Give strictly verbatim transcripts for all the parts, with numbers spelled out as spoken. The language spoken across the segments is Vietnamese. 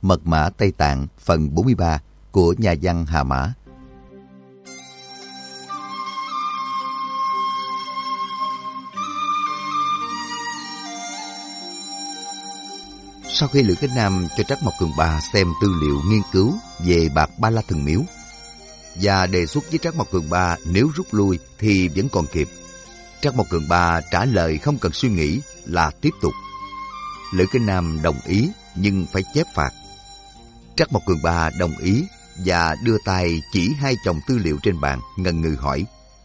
Mật mã Tây Tạng phần bốn mươi ba của nhà văn Hà Mã. Sau khi Lữ Cái Nam cho Trắc Mộc Cường Ba xem tư liệu nghiên cứu về Bạc Ba La Thần Miếu và đề xuất với Trắc Mộc Cường Ba nếu rút lui thì vẫn còn kịp, Trắc Mộc Cường Ba trả lời không cần suy nghĩ là tiếp tục. Lữ Cái Nam đồng ý nhưng phải chép phạt. Trắc Mộc Cường Ba đồng ý và đưa tay chỉ hai chồng tư liệu trên bàn, ngần ngừ hỏi: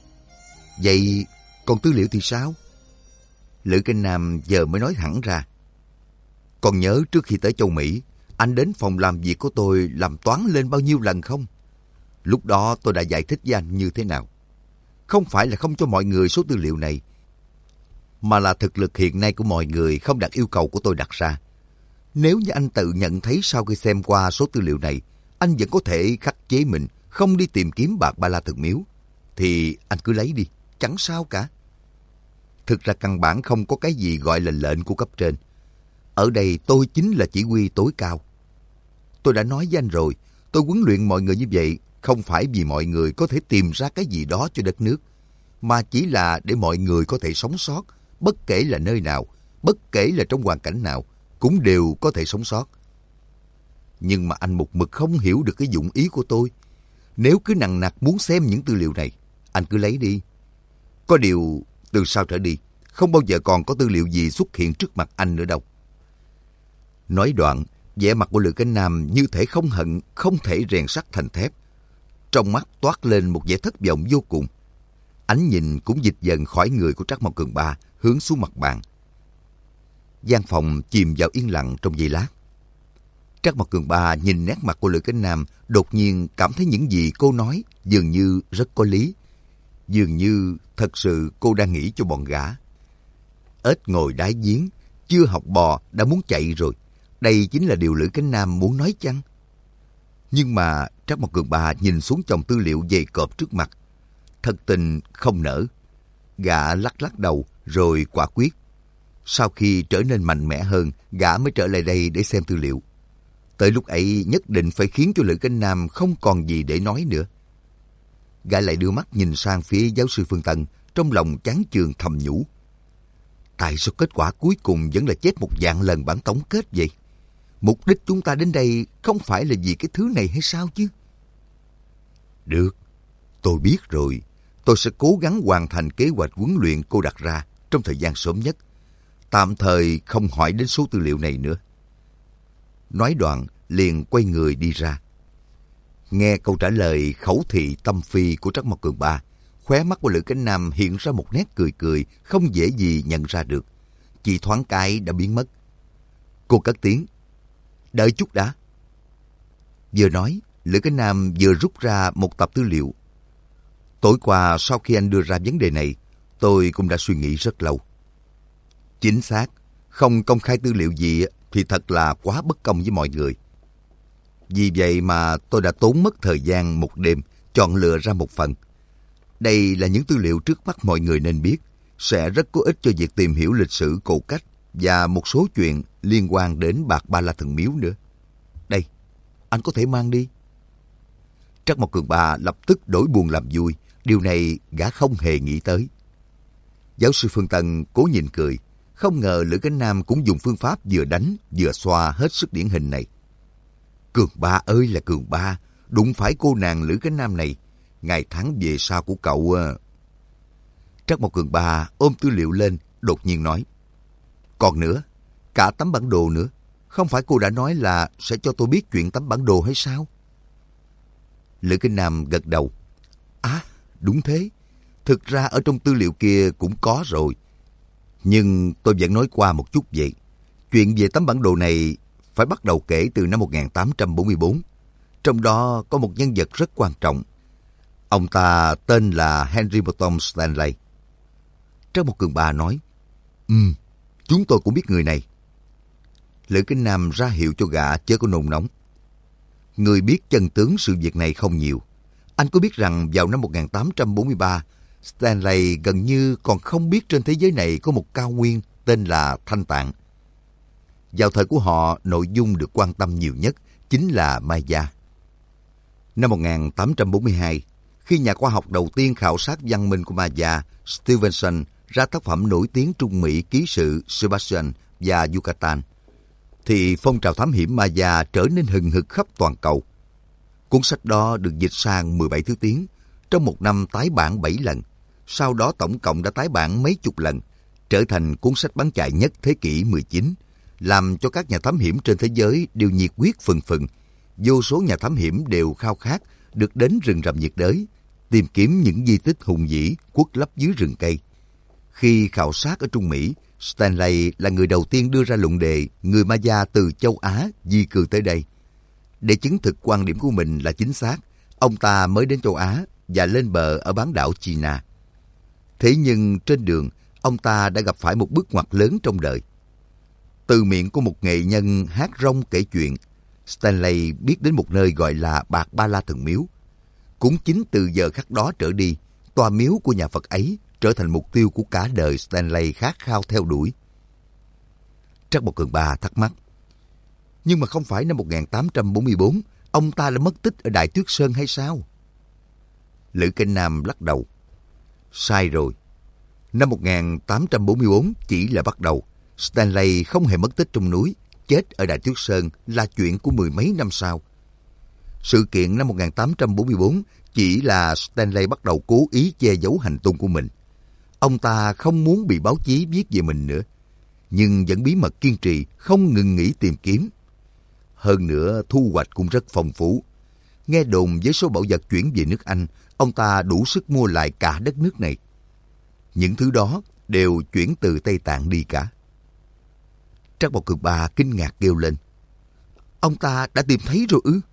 "Vậy còn tư liệu thì sao?" Lữ Cái Nam giờ mới nói thẳng ra: "Còn nhớ trước khi tới châu Mỹ, anh đến phòng làm việc của tôi làm toán lên bao nhiêu lần không? Lúc đó tôi đã giải thích với anh như thế nào. Không phải là không cho mọi người số tư liệu này, mà là thực lực hiện nay của mọi người không đạt yêu cầu của tôi đặt ra. Nếu như anh tự nhận thấy sau khi xem qua số tư liệu này, anh vẫn có thể khắc chế mình, không đi tìm kiếm Bạc Ba La Thần Miếu, thì anh cứ lấy đi, chẳng sao cả. Thực ra căn bản không có cái gì gọi là lệnh của cấp trên. Ở đây tôi chính là chỉ huy tối cao. Tôi đã nói với anh rồi, tôi huấn luyện mọi người như vậy không phải vì mọi người có thể tìm ra cái gì đó cho đất nước, mà chỉ là để mọi người có thể sống sót, bất kể là nơi nào, bất kể là trong hoàn cảnh nào, cũng đều có thể sống sót. Nhưng mà anh một mực không hiểu được cái dụng ý của tôi. Nếu cứ nằng nặc muốn xem những tư liệu này, anh cứ lấy đi. Có điều, từ sau trở đi, không bao giờ còn có tư liệu gì xuất hiện trước mặt anh nữa đâu." Nói đoạn, vẻ mặt của Lữ Cái Nam như thể không hận, không thể rèn sắt thành thép. Trong mắt toát lên một vẻ thất vọng vô cùng. Ánh nhìn cũng dịch dần khỏi người của Trắc Mộc Cường Ba, hướng xuống mặt bàn. Gian phòng chìm vào yên lặng trong giây lát. Trắc Mộc Cường Ba nhìn nét mặt của Lữ Cái Nam, đột nhiên cảm thấy những gì cô nói dường như rất có lý. Dường như thật sự cô đang nghĩ cho bọn gã. Ếch ngồi đáy giếng, chưa học bò đã muốn chạy rồi. Đây chính là điều Lữ Cái Nam muốn nói chăng? Nhưng mà Trắc Mộc Cường Ba nhìn xuống chồng tư liệu dày cộp trước mặt, thật tình không nỡ. Gã lắc lắc đầu rồi quả quyết. Sau khi trở nên mạnh mẽ hơn, gã mới trở lại đây để xem tư liệu. Tới lúc ấy nhất định phải khiến cho Lữ Cái Nam không còn gì để nói nữa. Gã lại đưa mắt nhìn sang phía giáo sư Phương Tân, trong lòng chán chường thầm nhủ: tại sao kết quả cuối cùng vẫn là chép một vạn lần bản tổng kết vậy? Mục đích chúng ta đến đây không phải là vì cái thứ này hay sao chứ? Được, tôi biết rồi. Tôi sẽ cố gắng hoàn thành kế hoạch huấn luyện cô đặt ra trong thời gian sớm nhất. Tạm thời không hỏi đến số tư liệu này nữa. Nói đoạn, liền quay người đi ra. Nghe câu trả lời khẩu thị tâm phi của Trắc Mộc Cường Ba, khóe mắt của Lữ Cái Nam hiện ra một nét cười cười không dễ gì nhận ra được. Chỉ thoáng cái đã biến mất. Cô cất tiếng: "Đợi chút đã." Vừa nói, Lữ Cái Nam vừa rút ra một tập tư liệu. "Tối qua sau khi anh đưa ra vấn đề này, tôi cũng đã suy nghĩ rất lâu. Chính xác, không công khai tư liệu gì thì thật là quá bất công với mọi người. Vì vậy mà tôi đã tốn mất thời gian một đêm chọn lựa ra một phần. Đây là những tư liệu trước mắt mọi người nên biết, sẽ rất có ích cho việc tìm hiểu lịch sử cổ cách và một số chuyện liên quan đến Bạc Ba La Thần Miếu nữa. Đây, anh có thể mang đi." Trắc Mộc Cường Ba lập tức đổi buồn làm vui, điều này gã không hề nghĩ tới. Giáo sư Phương Tân cố nhìn cười, không ngờ Lữ Cái Nam cũng dùng phương pháp vừa đánh vừa xoa hết sức điển hình này. Cường Ba ơi là Cường Ba, đụng phải cô nàng Lữ Cái Nam này, ngày tháng về sau của cậu... Trắc Mộc Cường Ba ôm tư liệu lên, đột nhiên nói: "Còn nữa, cả tấm bản đồ nữa. Không phải cô đã nói là sẽ cho tôi biết chuyện tấm bản đồ hay sao?" Lữ Cái Nam gật đầu: "À, đúng thế. Thực ra ở trong tư liệu kia cũng có rồi. Nhưng tôi vẫn nói qua một chút vậy. Chuyện về tấm bản đồ này phải bắt đầu kể từ năm một nghìn tám trăm bốn mươi bốn. Trong đó có một nhân vật rất quan trọng. Ông ta tên là Henry Morton Stanley." Trắc Mộc Cường Ba nói: "Ừm, chúng tôi cũng biết người này." Lữ Cái Nam ra hiệu cho gã chớ có nôn nóng. Người biết chân tướng sự việc này không nhiều. Anh có biết rằng vào năm một nghìn tám trăm bốn mươi ba, Stanley gần như còn không biết trên thế giới này có một cao nguyên tên là Thanh Tạng. Vào thời của họ, nội dung được quan tâm nhiều nhất chính là Maya. Năm một nghìn tám trăm bốn mươi hai, khi nhà khoa học đầu tiên khảo sát văn minh của Maya, Stevenson, ra tác phẩm nổi tiếng Trung Mỹ ký sự Sebastian và Yucatan, thì phong trào thám hiểm Maya trở nên hừng hực khắp toàn cầu. Cuốn sách đó được dịch sang mười bảy thứ tiếng, trong một năm tái bản bảy lần, sau đó tổng cộng đã tái bản mấy chục lần, trở thành cuốn sách bán chạy nhất thế kỷ mười chín, làm cho các nhà thám hiểm trên thế giới đều nhiệt huyết phừng phừng. Vô số nhà thám hiểm đều khao khát được đến rừng rậm nhiệt đới, tìm kiếm những di tích hùng vĩ khuất lấp dưới rừng cây. Khi khảo sát ở Trung Mỹ, Stanley là người đầu tiên đưa ra luận đề người Maya từ châu Á di cư tới đây. Để chứng thực quan điểm của mình là chính xác, ông ta mới đến châu Á và lên bờ ở bán đảo China. Thế nhưng trên đường, ông ta đã gặp phải một bước ngoặt lớn trong đời. Từ miệng của một nghệ nhân hát rong kể chuyện, Stanley biết đến một nơi gọi là Bạc Ba La Thần Miếu. Cũng chính từ giờ khắc đó trở đi, tòa miếu của nhà Phật ấy trở thành mục tiêu của cả đời Stanley khát khao theo đuổi. Trắc Mộc Cường Ba thắc mắc, nhưng mà không phải năm một nghìn tám trăm bốn mươi bốn, ông ta đã mất tích ở Đại Tuyết Sơn hay sao? Lữ Kinh Nam lắc đầu. Sai rồi. Năm một nghìn tám trăm bốn mươi bốn chỉ là bắt đầu. Stanley không hề mất tích trong núi, chết ở Đại Tuyết Sơn là chuyện của mười mấy năm sau. Sự kiện năm một nghìn tám trăm bốn mươi bốn chỉ là Stanley bắt đầu cố ý che giấu hành tung của mình. Ông ta không muốn bị báo chí viết về mình nữa, nhưng vẫn bí mật kiên trì, không ngừng nghỉ tìm kiếm. Hơn nữa, thu hoạch cũng rất phong phú. Nghe đồn với số bảo vật chuyển về nước Anh, ông ta đủ sức mua lại cả đất nước này. Những thứ đó đều chuyển từ Tây Tạng đi cả. Trắc Mộc Cường Ba kinh ngạc kêu lên. Ông ta đã tìm thấy rồi ư?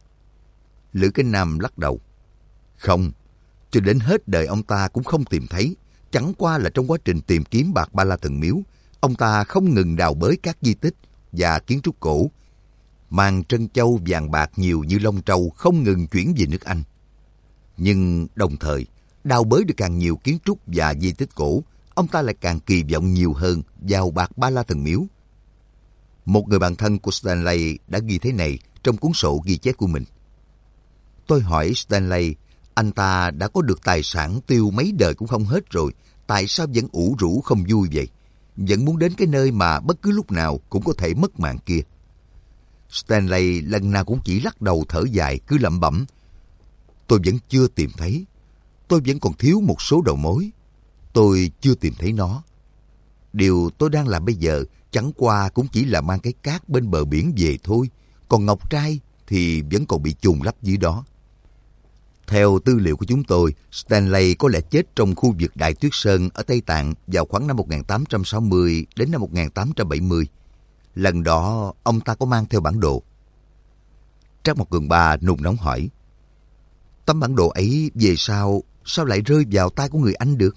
Lữ Kinh Nam lắc đầu. Không, cho đến hết đời ông ta cũng không tìm thấy. Chẳng qua là trong quá trình tìm kiếm Bạc Ba La Thần Miếu, ông ta không ngừng đào bới các di tích và kiến trúc cổ, mang trân châu vàng bạc nhiều như lông trâu không ngừng chuyển về nước Anh. Nhưng đồng thời, đào bới được càng nhiều kiến trúc và di tích cổ, ông ta lại càng kỳ vọng nhiều hơn vào Bạc Ba La Thần Miếu. Một người bạn thân của Stanley đã ghi thế này trong cuốn sổ ghi chép của mình. Tôi hỏi Stanley, anh ta đã có được tài sản tiêu mấy đời cũng không hết rồi, tại sao vẫn ủ rũ không vui vậy? Vẫn muốn đến cái nơi mà bất cứ lúc nào cũng có thể mất mạng kia. Stanley lần nào cũng chỉ lắc đầu thở dài, cứ lẩm bẩm. Tôi vẫn chưa tìm thấy. Tôi vẫn còn thiếu một số đầu mối. Tôi chưa tìm thấy nó. Điều tôi đang làm bây giờ chẳng qua cũng chỉ là mang cái cát bên bờ biển về thôi. Còn ngọc trai thì vẫn còn bị chôn lấp dưới đó. Theo tư liệu của chúng tôi, Stanley có lẽ chết trong khu vực Đại Tuyết Sơn ở Tây Tạng vào khoảng năm một nghìn tám trăm sáu mươi đến năm một nghìn tám trăm bảy mươi. Lần đó, ông ta có mang theo bản đồ. Trắc Mộc Cường Ba nôn nóng hỏi. Tấm bản đồ ấy về sau, sao lại rơi vào tay của người Anh được?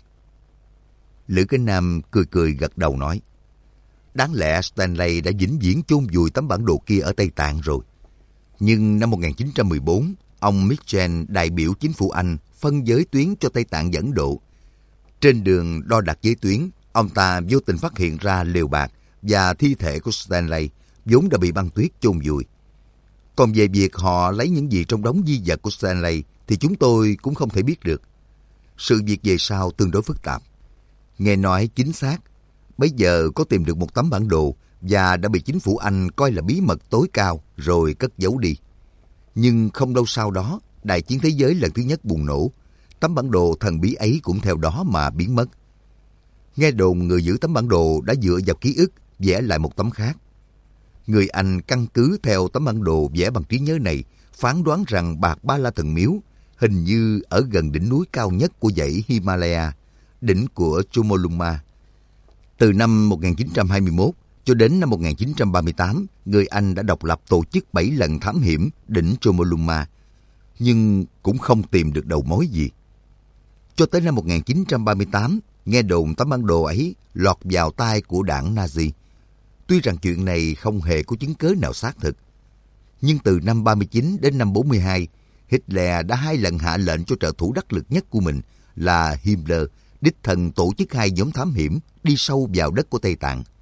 Lữ Kinh Nam cười cười gật đầu nói. Đáng lẽ Stanley đã vĩnh viễn chôn vùi tấm bản đồ kia ở Tây Tạng rồi. Nhưng năm một nghìn chín trăm mười bốn, ông Mitchell, đại biểu chính phủ Anh, phân giới tuyến cho Tây Tạng dẫn độ. Trên đường đo đạc giới tuyến, ông ta vô tình phát hiện ra lều bạc và thi thể của Stanley, vốn đã bị băng tuyết chôn vùi. Còn về việc họ lấy những gì trong đống di vật của Stanley thì chúng tôi cũng không thể biết được. Sự việc về sau tương đối phức tạp. Nghe nói chính xác, bây giờ có tìm được một tấm bản đồ và đã bị chính phủ Anh coi là bí mật tối cao rồi cất giấu đi. Nhưng không lâu sau đó, đại chiến thế giới lần thứ nhất bùng nổ. Tấm bản đồ thần bí ấy cũng theo đó mà biến mất. Nghe đồn người giữ tấm bản đồ đã dựa vào ký ức vẽ lại một tấm khác. Người Anh căn cứ theo tấm bản đồ vẽ bằng trí nhớ này, phán đoán rằng Bạc Ba La Thần Miếu hình như ở gần đỉnh núi cao nhất của dãy Himalaya, đỉnh của Chomolungma. Từ năm một nghìn chín trăm hai mươi mốt cho đến năm một nghìn chín trăm ba mươi tám, người Anh đã độc lập tổ chức bảy lần thám hiểm đỉnh Chomolungma, nhưng cũng không tìm được đầu mối gì. Cho tới năm một nghìn chín trăm ba mươi tám, nghe đồn tấm bản đồ ấy lọt vào tay của đảng Nazi. Tuy rằng chuyện này không hề có chứng cớ nào xác thực, nhưng từ năm ba mươi chín đến năm bốn mươi hai, Hitler đã hai lần hạ lệnh cho trợ thủ đắc lực nhất của mình là Himmler đích thân tổ chức hai nhóm thám hiểm đi sâu vào đất của Tây Tạng.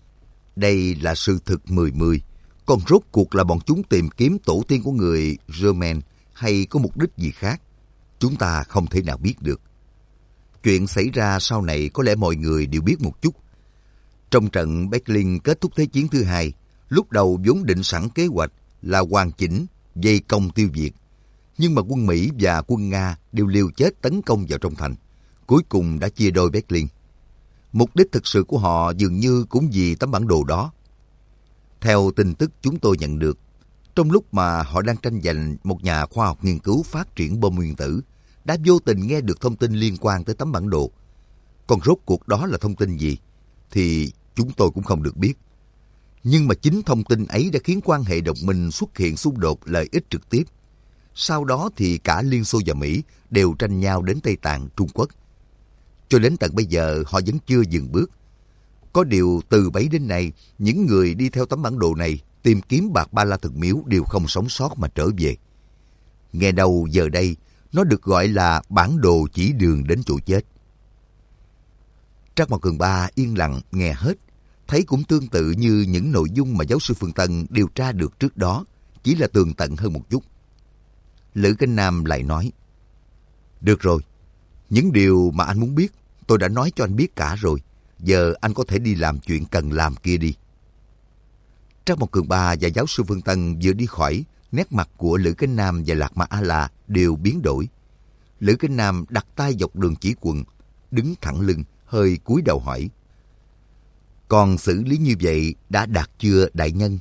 Đây là sự thực mười mười. Còn rốt cuộc là bọn chúng tìm kiếm tổ tiên của người Germain hay có mục đích gì khác? Chúng ta không thể nào biết được. Chuyện xảy ra sau này có lẽ mọi người đều biết một chút. Trong trận Berlin kết thúc Thế chiến thứ hai, lúc đầu vốn định sẵn kế hoạch là hoàn chỉnh, vây công tiêu diệt. Nhưng mà quân Mỹ và quân Nga đều liều chết tấn công vào trong thành. Cuối cùng đã chia đôi Berlin. Mục đích thực sự của họ dường như cũng vì tấm bản đồ đó. Theo tin tức chúng tôi nhận được, trong lúc mà họ đang tranh giành một nhà khoa học nghiên cứu phát triển bom nguyên tử, đã vô tình nghe được thông tin liên quan tới tấm bản đồ. Còn rốt cuộc đó là thông tin gì, thì chúng tôi cũng không được biết. Nhưng mà chính thông tin ấy đã khiến quan hệ đồng minh xuất hiện xung đột lợi ích trực tiếp. Sau đó thì cả Liên Xô và Mỹ đều tranh nhau đến Tây Tạng, Trung Quốc. Cho đến tận bây giờ họ vẫn chưa dừng bước. Có điều từ bấy đến nay, những người đi theo tấm bản đồ này tìm kiếm bạc Ba La Thần Miếu đều không sống sót mà trở về. Nghe đầu giờ đây, nó được gọi là bản đồ chỉ đường đến chỗ chết. Trác Mộc Cường Ba yên lặng nghe hết, thấy cũng tương tự như những nội dung mà giáo sư Phương Tân điều tra được trước đó, chỉ là tường tận hơn một chút. Lữ Cánh Nam lại nói, được rồi, những điều mà anh muốn biết, tôi đã nói cho anh biết cả rồi. Giờ anh có thể đi làm chuyện cần làm kia đi. Trác Mộc Cường Ba và giáo sư Phương Tân vừa đi khỏi, nét mặt của Lữ Cánh Nam và Lạc Ma A-la đều biến đổi. Lữ Cánh Nam đặt tay dọc đường chỉ quần, đứng thẳng lưng, hơi cúi đầu hỏi, còn xử lý như vậy đã đạt chưa đại nhân?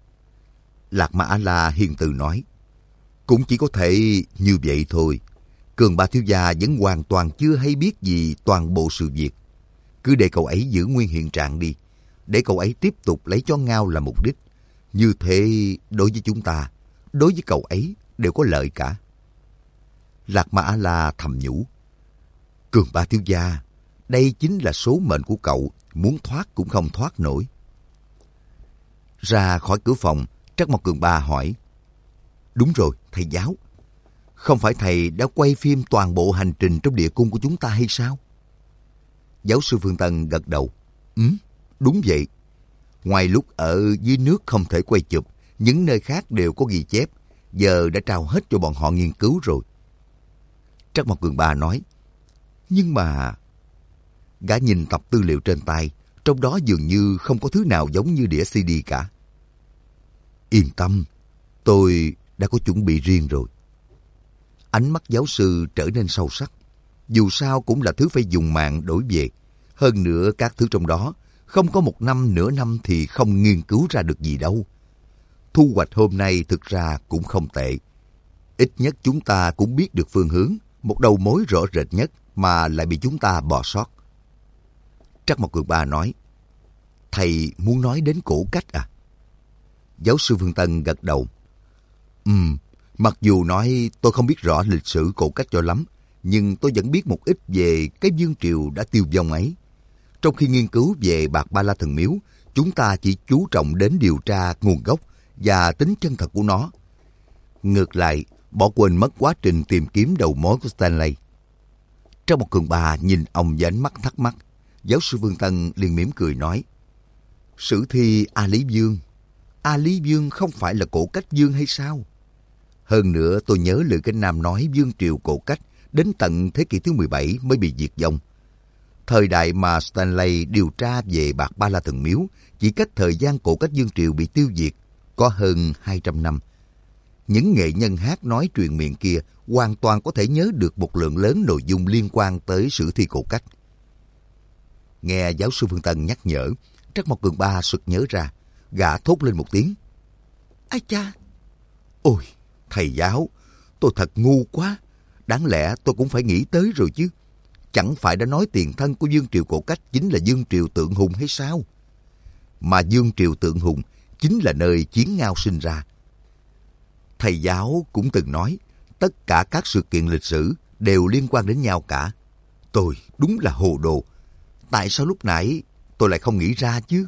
Lạc Ma A-la hiền từ nói, cũng chỉ có thể như vậy thôi. Cường Ba thiếu gia vẫn hoàn toàn chưa hay biết gì toàn bộ sự việc. Cứ để cậu ấy giữ nguyên hiện trạng đi, để cậu ấy tiếp tục lấy cho Ngao là mục đích. Như thế đối với chúng ta, đối với cậu ấy đều có lợi cả. Lạc Ma A-la thầm nhủ, Cường Ba thiếu gia, đây chính là số mệnh của cậu, muốn thoát cũng không thoát nổi. Ra khỏi cửa phòng, Trác Mộc Cường Ba hỏi, đúng rồi, thầy giáo, không phải thầy đã quay phim toàn bộ hành trình trong địa cung của chúng ta hay sao? Giáo sư Phương Tân gật đầu, ừ, đúng vậy. Ngoài lúc ở dưới nước không thể quay chụp, những nơi khác đều có ghi chép, giờ đã trao hết cho bọn họ nghiên cứu rồi. Trác Mộc Cường Ba nói, nhưng mà... Gã nhìn tập tư liệu trên tay, trong đó dường như không có thứ nào giống như đĩa xê đê cả. Yên tâm, tôi đã có chuẩn bị riêng rồi. Ánh mắt giáo sư trở nên sâu sắc. Dù sao cũng là thứ phải dùng mạng đổi về. Hơn nữa các thứ trong đó, không có một năm nửa năm thì không nghiên cứu ra được gì đâu. Thu hoạch hôm nay thực ra cũng không tệ. Ít nhất chúng ta cũng biết được phương hướng, một đầu mối rõ rệt nhất mà lại bị chúng ta bỏ sót. Trác Mộc Cường Ba nói, thầy muốn nói đến cổ cách à? Giáo sư Phương Tân gật đầu. Ừm, mặc dù nói tôi không biết rõ lịch sử cổ cách cho lắm, nhưng tôi vẫn biết một ít về cái vương triều đã tiêu vong ấy. Trong khi nghiên cứu về bạc Ba La Thần Miếu, chúng ta chỉ chú trọng đến điều tra nguồn gốc và tính chân thật của nó. Ngược lại, bỏ quên mất quá trình tìm kiếm đầu mối của Stanley. Trong một Cường Ba nhìn ông với ánh mắt thắc mắc, giáo sư Phương Tân liền mỉm cười nói, sử thi A Lý Vương, A Lý Vương không phải là cổ cách vương hay sao? Hơn nữa tôi nhớ Lữ Cánh Nam nói vương triều cổ cách đến tận thế kỷ thứ mười bảy mới bị diệt vong. Thời đại mà Stanley điều tra về bạc Ba La Thần Miếu chỉ cách thời gian cổ cách vương triều bị tiêu diệt có hơn hai trăm năm. Những nghệ nhân hát nói truyền miệng kia hoàn toàn có thể nhớ được một lượng lớn nội dung liên quan tới sử thi cổ cách. Nghe giáo sư Phương Tân nhắc nhở, Trác Mộc Cường Ba sực nhớ ra, gã thốt lên một tiếng. Ái cha! Ôi, thầy giáo, tôi thật ngu quá. Đáng lẽ tôi cũng phải nghĩ tới rồi chứ. Chẳng phải đã nói tiền thân của vương triều cổ cách chính là vương triều Tượng Hùng hay sao? Mà vương triều Tượng Hùng chính là nơi Chiến Ngao sinh ra. Thầy giáo cũng từng nói, tất cả các sự kiện lịch sử đều liên quan đến nhau cả. Tôi đúng là hồ đồ. Tại sao lúc nãy tôi lại không nghĩ ra chứ?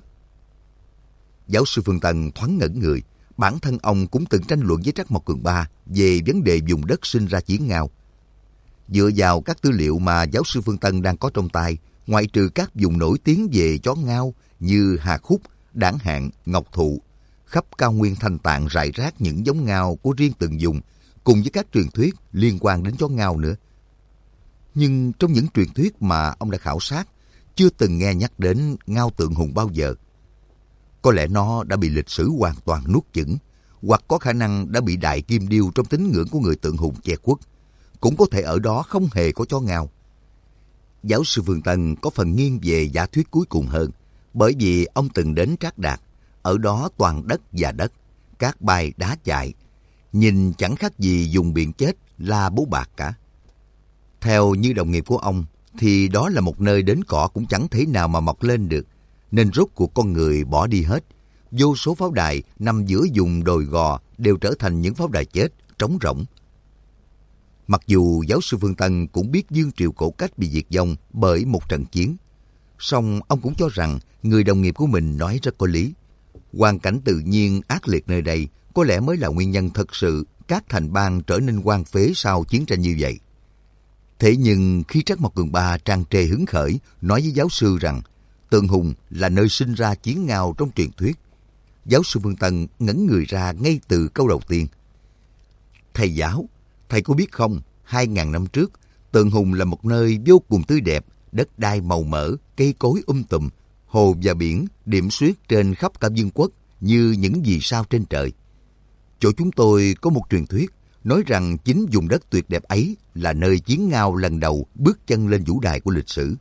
Giáo sư Phương Tân thoáng ngẩn người. Bản thân ông cũng từng tranh luận với Trác Mộc Cường Ba về vấn đề vùng đất sinh ra Chiến Ngao. Dựa vào các tư liệu mà giáo sư Phương Tân đang có trong tay, ngoại trừ các vùng nổi tiếng về chó ngao như Hà Khúc, đảng hạn, ngọc thụ, khắp cao nguyên Thanh Tạng rải rác những giống ngao của riêng từng vùng, cùng với các truyền thuyết liên quan đến chó ngao nữa. Nhưng trong những truyền thuyết mà ông đã khảo sát, chưa từng nghe nhắc đến ngao Tượng Hùng bao giờ. Có lẽ nó đã bị lịch sử hoàn toàn nuốt chửng, hoặc có khả năng đã bị đại kim điêu trong tín ngưỡng của người Tượng Hùng che khuất. Cũng có thể ở đó không hề có chó ngao. Giáo sư Phương Tân có phần nghiêng về giả thuyết cuối cùng hơn, bởi vì ông từng đến Trác Đạt, ở đó toàn đất và đất, cát bay đá chạy, nhìn chẳng khác gì dùng biển chết la bố bạc cả. Theo như đồng nghiệp của ông, thì đó là một nơi đến cỏ cũng chẳng thể nào mà mọc lên được, nên rốt cuộc con người bỏ đi hết. Vô số pháo đài nằm giữa vùng đồi gò đều trở thành những pháo đài chết, trống rỗng. Mặc dù giáo sư Phương Tân cũng biết Dương Triều Cổ Cách bị diệt vong bởi một trận chiến, song ông cũng cho rằng người đồng nghiệp của mình nói rất có lý. Hoàn cảnh tự nhiên ác liệt nơi đây có lẽ mới là nguyên nhân thật sự các thành bang trở nên hoang phế sau chiến tranh như vậy. Thế nhưng khi Trác Mộc Cường Ba tràn trề hứng khởi nói với giáo sư rằng Tượng Hùng là nơi sinh ra chiến ngao trong truyền thuyết, giáo sư Phương Tân ngẩn người ra ngay từ câu đầu tiên. Thầy giáo, thầy có biết không, hai ngàn năm trước, Tượng Hùng là một nơi vô cùng tươi đẹp, đất đai màu mỡ, cây cối um tùm, hồ và biển điểm xuyết trên khắp cả vương quốc như những vì sao trên trời. Chỗ chúng tôi có một truyền thuyết nói rằng chính vùng đất tuyệt đẹp ấy là nơi chiến ngao lần đầu bước chân lên vũ đài của lịch sử.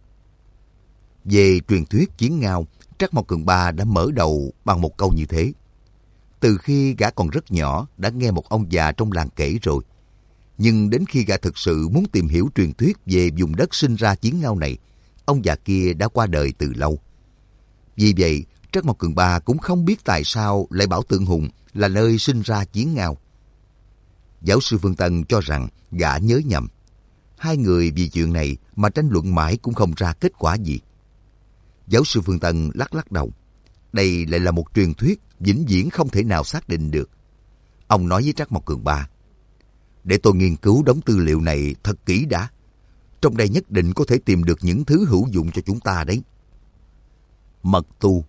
Về truyền thuyết chiến ngao, Trác Mộc Cường Ba đã mở đầu bằng một câu như thế. Từ khi gã còn rất nhỏ đã nghe một ông già trong làng kể rồi. Nhưng đến khi gã thực sự muốn tìm hiểu truyền thuyết về vùng đất sinh ra chiến ngao này, ông già kia đã qua đời từ lâu. Vì vậy, Trác Mộc Cường Ba cũng không biết tại sao lại bảo Tượng Hùng là nơi sinh ra chiến ngao. Giáo sư Phương Tân cho rằng gã nhớ nhầm. Hai người vì chuyện này mà tranh luận mãi cũng không ra kết quả gì. Giáo sư Phương Tân lắc lắc đầu. Đây lại là một truyền thuyết vĩnh viễn không thể nào xác định được. Ông nói với Trác Mộc Cường Ba, để tôi nghiên cứu đống tư liệu này thật kỹ đã. Trong đây nhất định có thể tìm được những thứ hữu dụng cho chúng ta đấy. Mật tu.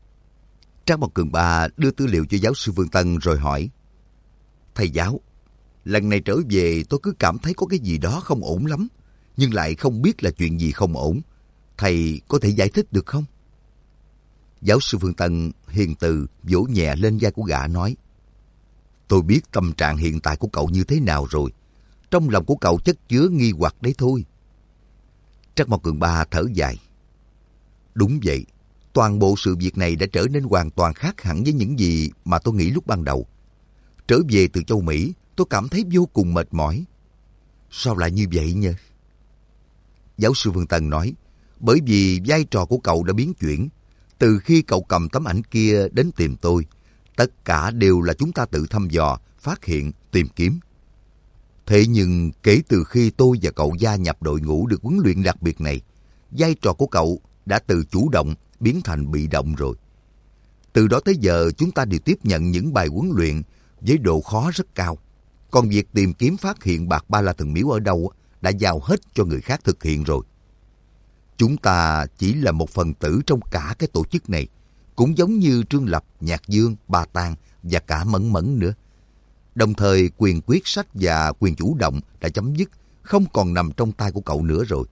Trác Mộc Cường Ba đưa tư liệu cho giáo sư Phương Tân rồi hỏi, thầy giáo, lần này trở về tôi cứ cảm thấy có cái gì đó không ổn lắm, nhưng lại không biết là chuyện gì không ổn. Thầy có thể giải thích được không? Giáo sư Phương Tân hiền từ vỗ nhẹ lên vai của gã nói, tôi biết tâm trạng hiện tại của cậu như thế nào rồi. Trong lòng của cậu chất chứa nghi hoặc đấy thôi. Trác Mộc Cường Ba thở dài. Đúng vậy, toàn bộ sự việc này đã trở nên hoàn toàn khác hẳn với những gì mà tôi nghĩ lúc ban đầu. Trở về từ châu Mỹ, tôi cảm thấy vô cùng mệt mỏi. Sao lại như vậy nhỉ? Giáo sư Phương Tân nói, bởi vì vai trò của cậu đã biến chuyển. Từ khi cậu cầm tấm ảnh kia đến tìm tôi, tất cả đều là chúng ta tự thăm dò, phát hiện, tìm kiếm. Thế nhưng kể từ khi tôi và cậu gia nhập đội ngũ được huấn luyện đặc biệt này, vai trò của cậu đã từ chủ động biến thành bị động rồi. Từ đó tới giờ chúng ta đều tiếp nhận những bài huấn luyện với độ khó rất cao. Còn việc tìm kiếm phát hiện bạc Ba La Thần Miếu ở đâu đã giao hết cho người khác thực hiện rồi. Chúng ta chỉ là một phần tử trong cả cái tổ chức này, cũng giống như Trương Lập, Nhạc Dương, Ba Tang và cả Mẫn Mẫn nữa. Đồng thời quyền quyết sách và quyền chủ động đã chấm dứt, không còn nằm trong tay của cậu nữa rồi.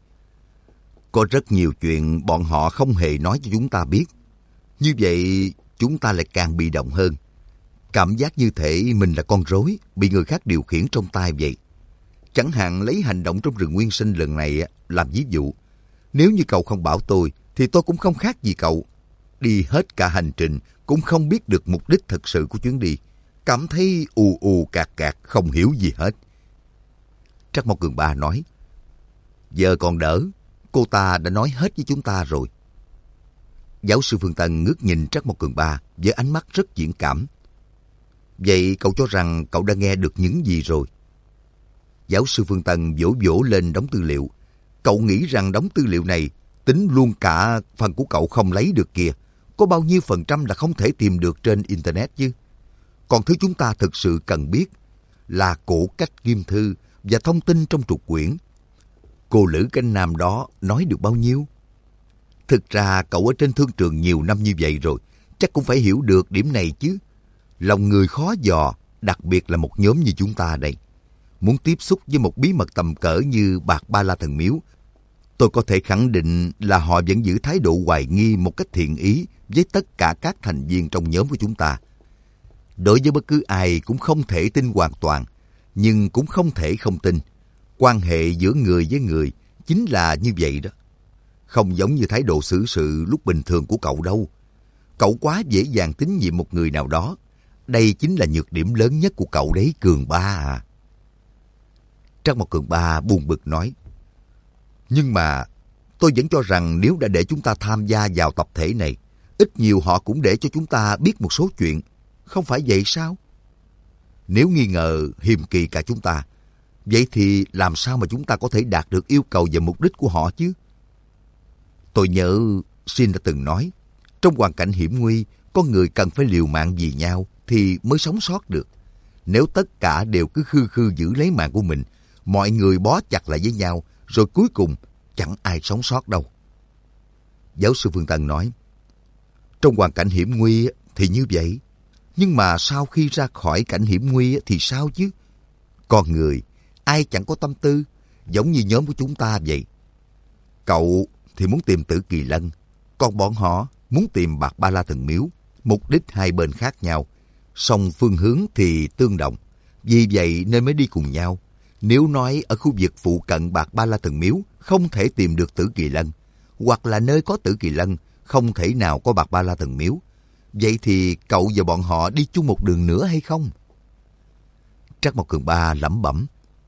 Có rất nhiều chuyện bọn họ không hề nói cho chúng ta biết. Như vậy chúng ta lại càng bị động hơn. Cảm giác như thể mình là con rối bị người khác điều khiển trong tay vậy. Chẳng hạn lấy hành động trong rừng Nguyên Sinh lần này làm ví dụ. Nếu như cậu không bảo tôi thì tôi cũng không khác gì cậu. Đi hết cả hành trình cũng không biết được mục đích thực sự của chuyến đi. Cảm thấy ù ù cạc cạc không hiểu gì hết. Trác Mộc Cường Ba nói, giờ còn đỡ, cô ta đã nói hết với chúng ta rồi. Giáo sư Phương Tân ngước nhìn Trác Mộc Cường Ba với ánh mắt rất diễn cảm. Vậy cậu cho rằng cậu đã nghe được những gì rồi? Giáo sư Phương Tân vỗ vỗ lên đống tư liệu. Cậu nghĩ rằng đống tư liệu này, tính luôn cả phần của cậu không lấy được kìa, có bao nhiêu phần trăm là không thể tìm được trên Internet chứ? Còn thứ chúng ta thực sự cần biết là cổ cách kim thư và thông tin trong trục quyển. Cô Lữ Canh Nam đó nói được bao nhiêu? Thực ra cậu ở trên thương trường nhiều năm như vậy rồi, chắc cũng phải hiểu được điểm này chứ. Lòng người khó dò, đặc biệt là một nhóm như chúng ta đây. Muốn tiếp xúc với một bí mật tầm cỡ như Bạc Ba La Thần Miếu, tôi có thể khẳng định là họ vẫn giữ thái độ hoài nghi một cách thiện ý với tất cả các thành viên trong nhóm của chúng ta. Đối với bất cứ ai cũng không thể tin hoàn toàn, nhưng cũng không thể không tin. Quan hệ giữa người với người chính là như vậy đó. Không giống như thái độ xử sự lúc bình thường của cậu đâu. Cậu quá dễ dàng tín nhiệm một người nào đó. Đây chính là nhược điểm lớn nhất của cậu đấy, Cường Ba à. Trắc Mộc Cường Ba buồn bực nói. Nhưng mà tôi vẫn cho rằng nếu đã để chúng ta tham gia vào tập thể này, ít nhiều họ cũng để cho chúng ta biết một số chuyện. Không phải vậy sao? Nếu nghi ngờ hiềm kỳ cả chúng ta, vậy thì làm sao mà chúng ta có thể đạt được yêu cầu và mục đích của họ chứ? Tôi nhớ Shin đã từng nói, trong hoàn cảnh hiểm nguy, con người cần phải liều mạng vì nhau thì mới sống sót được. Nếu tất cả đều cứ khư khư giữ lấy mạng của mình, mọi người bó chặt lại với nhau, rồi cuối cùng chẳng ai sống sót đâu. Giáo sư Phương Tân nói, trong hoàn cảnh hiểm nguy thì như vậy, nhưng mà sau khi ra khỏi cảnh hiểm nguy thì sao chứ? Con người, ai chẳng có tâm tư, giống như nhóm của chúng ta vậy. Cậu thì muốn tìm Tử Kỳ Lân, còn bọn họ muốn tìm Bạc Ba La Thần Miếu. Mục đích hai bên khác nhau, song phương hướng thì tương đồng. Vì vậy nên mới đi cùng nhau. Nếu nói ở khu vực phụ cận Bạc Ba La Thần Miếu không thể tìm được Tử Kỳ Lân, hoặc là nơi có Tử Kỳ Lân không thể nào có Bạc Ba La Thần Miếu, vậy thì cậu và bọn họ đi chung một đường nữa hay không? Trắc Mộc Cường Ba lẩm bẩm.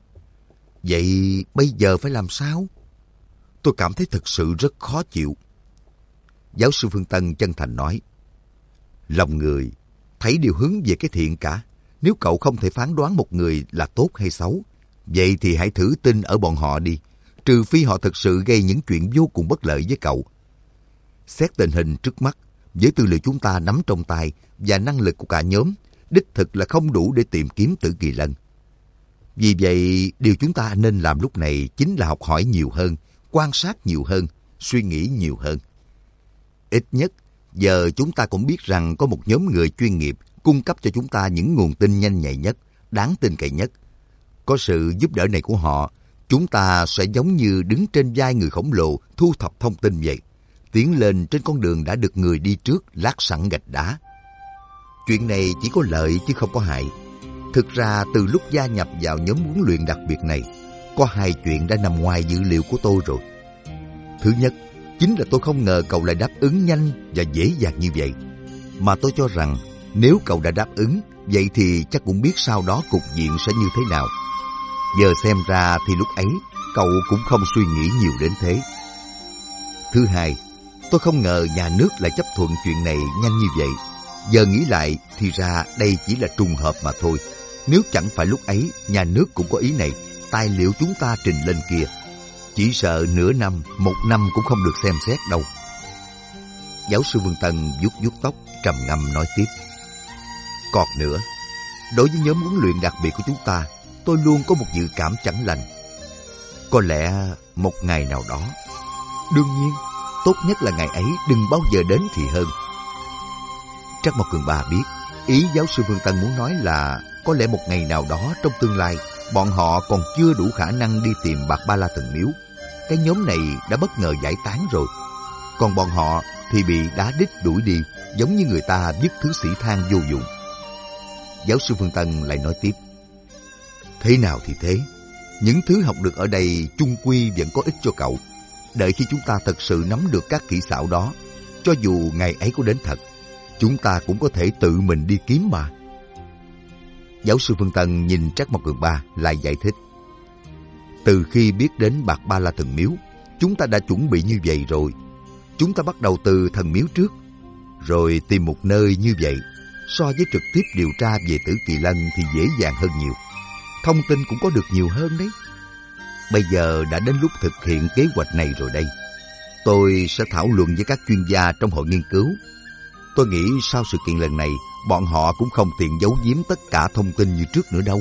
Vậy bây giờ phải làm sao? Tôi cảm thấy thật sự rất khó chịu. Giáo sư Phương Tân chân thành nói, lòng người thấy đều hướng về cái thiện cả. Nếu cậu không thể phán đoán một người là tốt hay xấu, vậy thì hãy thử tin ở bọn họ đi, trừ phi họ thực sự gây những chuyện vô cùng bất lợi với cậu. Xét tình hình trước mắt, với tư liệu chúng ta nắm trong tay và năng lực của cả nhóm, đích thực là không đủ để tìm kiếm Tử Kỳ Lân. Vì vậy, điều chúng ta nên làm lúc này chính là học hỏi nhiều hơn, quan sát nhiều hơn, suy nghĩ nhiều hơn. Ít nhất, giờ chúng ta cũng biết rằng có một nhóm người chuyên nghiệp cung cấp cho chúng ta những nguồn tin nhanh nhạy nhất, đáng tin cậy nhất. Có sự giúp đỡ này của họ, chúng ta sẽ giống như đứng trên vai người khổng lồ thu thập thông tin vậy, tiến lên trên con đường đã được người đi trước lát sẵn gạch đá. Chuyện này chỉ có lợi chứ không có hại. Thực ra từ lúc gia nhập vào nhóm huấn luyện đặc biệt này, có hai chuyện đã nằm ngoài dữ liệu của tôi rồi. Thứ nhất, chính là tôi không ngờ cậu lại đáp ứng nhanh và dễ dàng như vậy. Mà tôi cho rằng nếu cậu đã đáp ứng, vậy thì chắc cũng biết sau đó cục diện sẽ như thế nào. Giờ xem ra thì lúc ấy cậu cũng không suy nghĩ nhiều đến thế. Thứ hai, tôi không ngờ nhà nước lại chấp thuận chuyện này nhanh như vậy. Giờ nghĩ lại thì ra đây chỉ là trùng hợp mà thôi. Nếu chẳng phải lúc ấy nhà nước cũng có ý này, tài liệu chúng ta trình lên kia, chỉ sợ nửa năm, một năm cũng không được xem xét đâu. Giáo sư Vương Tân vuốt vuốt tóc, trầm ngâm nói tiếp. Còn nữa, đối với nhóm huấn luyện đặc biệt của chúng ta, tôi luôn có một dự cảm chẳng lành. Có lẽ một ngày nào đó, đương nhiên, tốt nhất là ngày ấy đừng bao giờ đến thì hơn. Trắc Mộc Cường Ba biết, ý giáo sư Vương Tân muốn nói là có lẽ một ngày nào đó trong tương lai, bọn họ còn chưa đủ khả năng đi tìm Bạc Ba La Thần Miếu. Cái nhóm này đã bất ngờ giải tán rồi. Còn bọn họ thì bị đá đít đuổi đi, giống như người ta vứt thứ sĩ than vô dụng. Giáo sư Phương Tân lại nói tiếp. Thế nào thì thế, những thứ học được ở đây chung quy vẫn có ích cho cậu. Đợi khi chúng ta thật sự nắm được các kỹ xảo đó, cho dù ngày ấy có đến thật, chúng ta cũng có thể tự mình đi kiếm mà. Giáo sư Phương Tân nhìn Trắc Mộc Cường Ba lại giải thích. Từ khi biết đến Bạc Ba La Thần Miếu, chúng ta đã chuẩn bị như vậy rồi. Chúng ta bắt đầu từ thần miếu trước, rồi tìm một nơi như vậy. So với trực tiếp điều tra về Tử Kỳ Lân thì dễ dàng hơn nhiều. Thông tin cũng có được nhiều hơn đấy. Bây giờ đã đến lúc thực hiện kế hoạch này rồi đây. Tôi sẽ thảo luận với các chuyên gia trong hội nghiên cứu. Tôi nghĩ sau sự kiện lần này, bọn họ cũng không tiện giấu giếm tất cả thông tin như trước nữa đâu.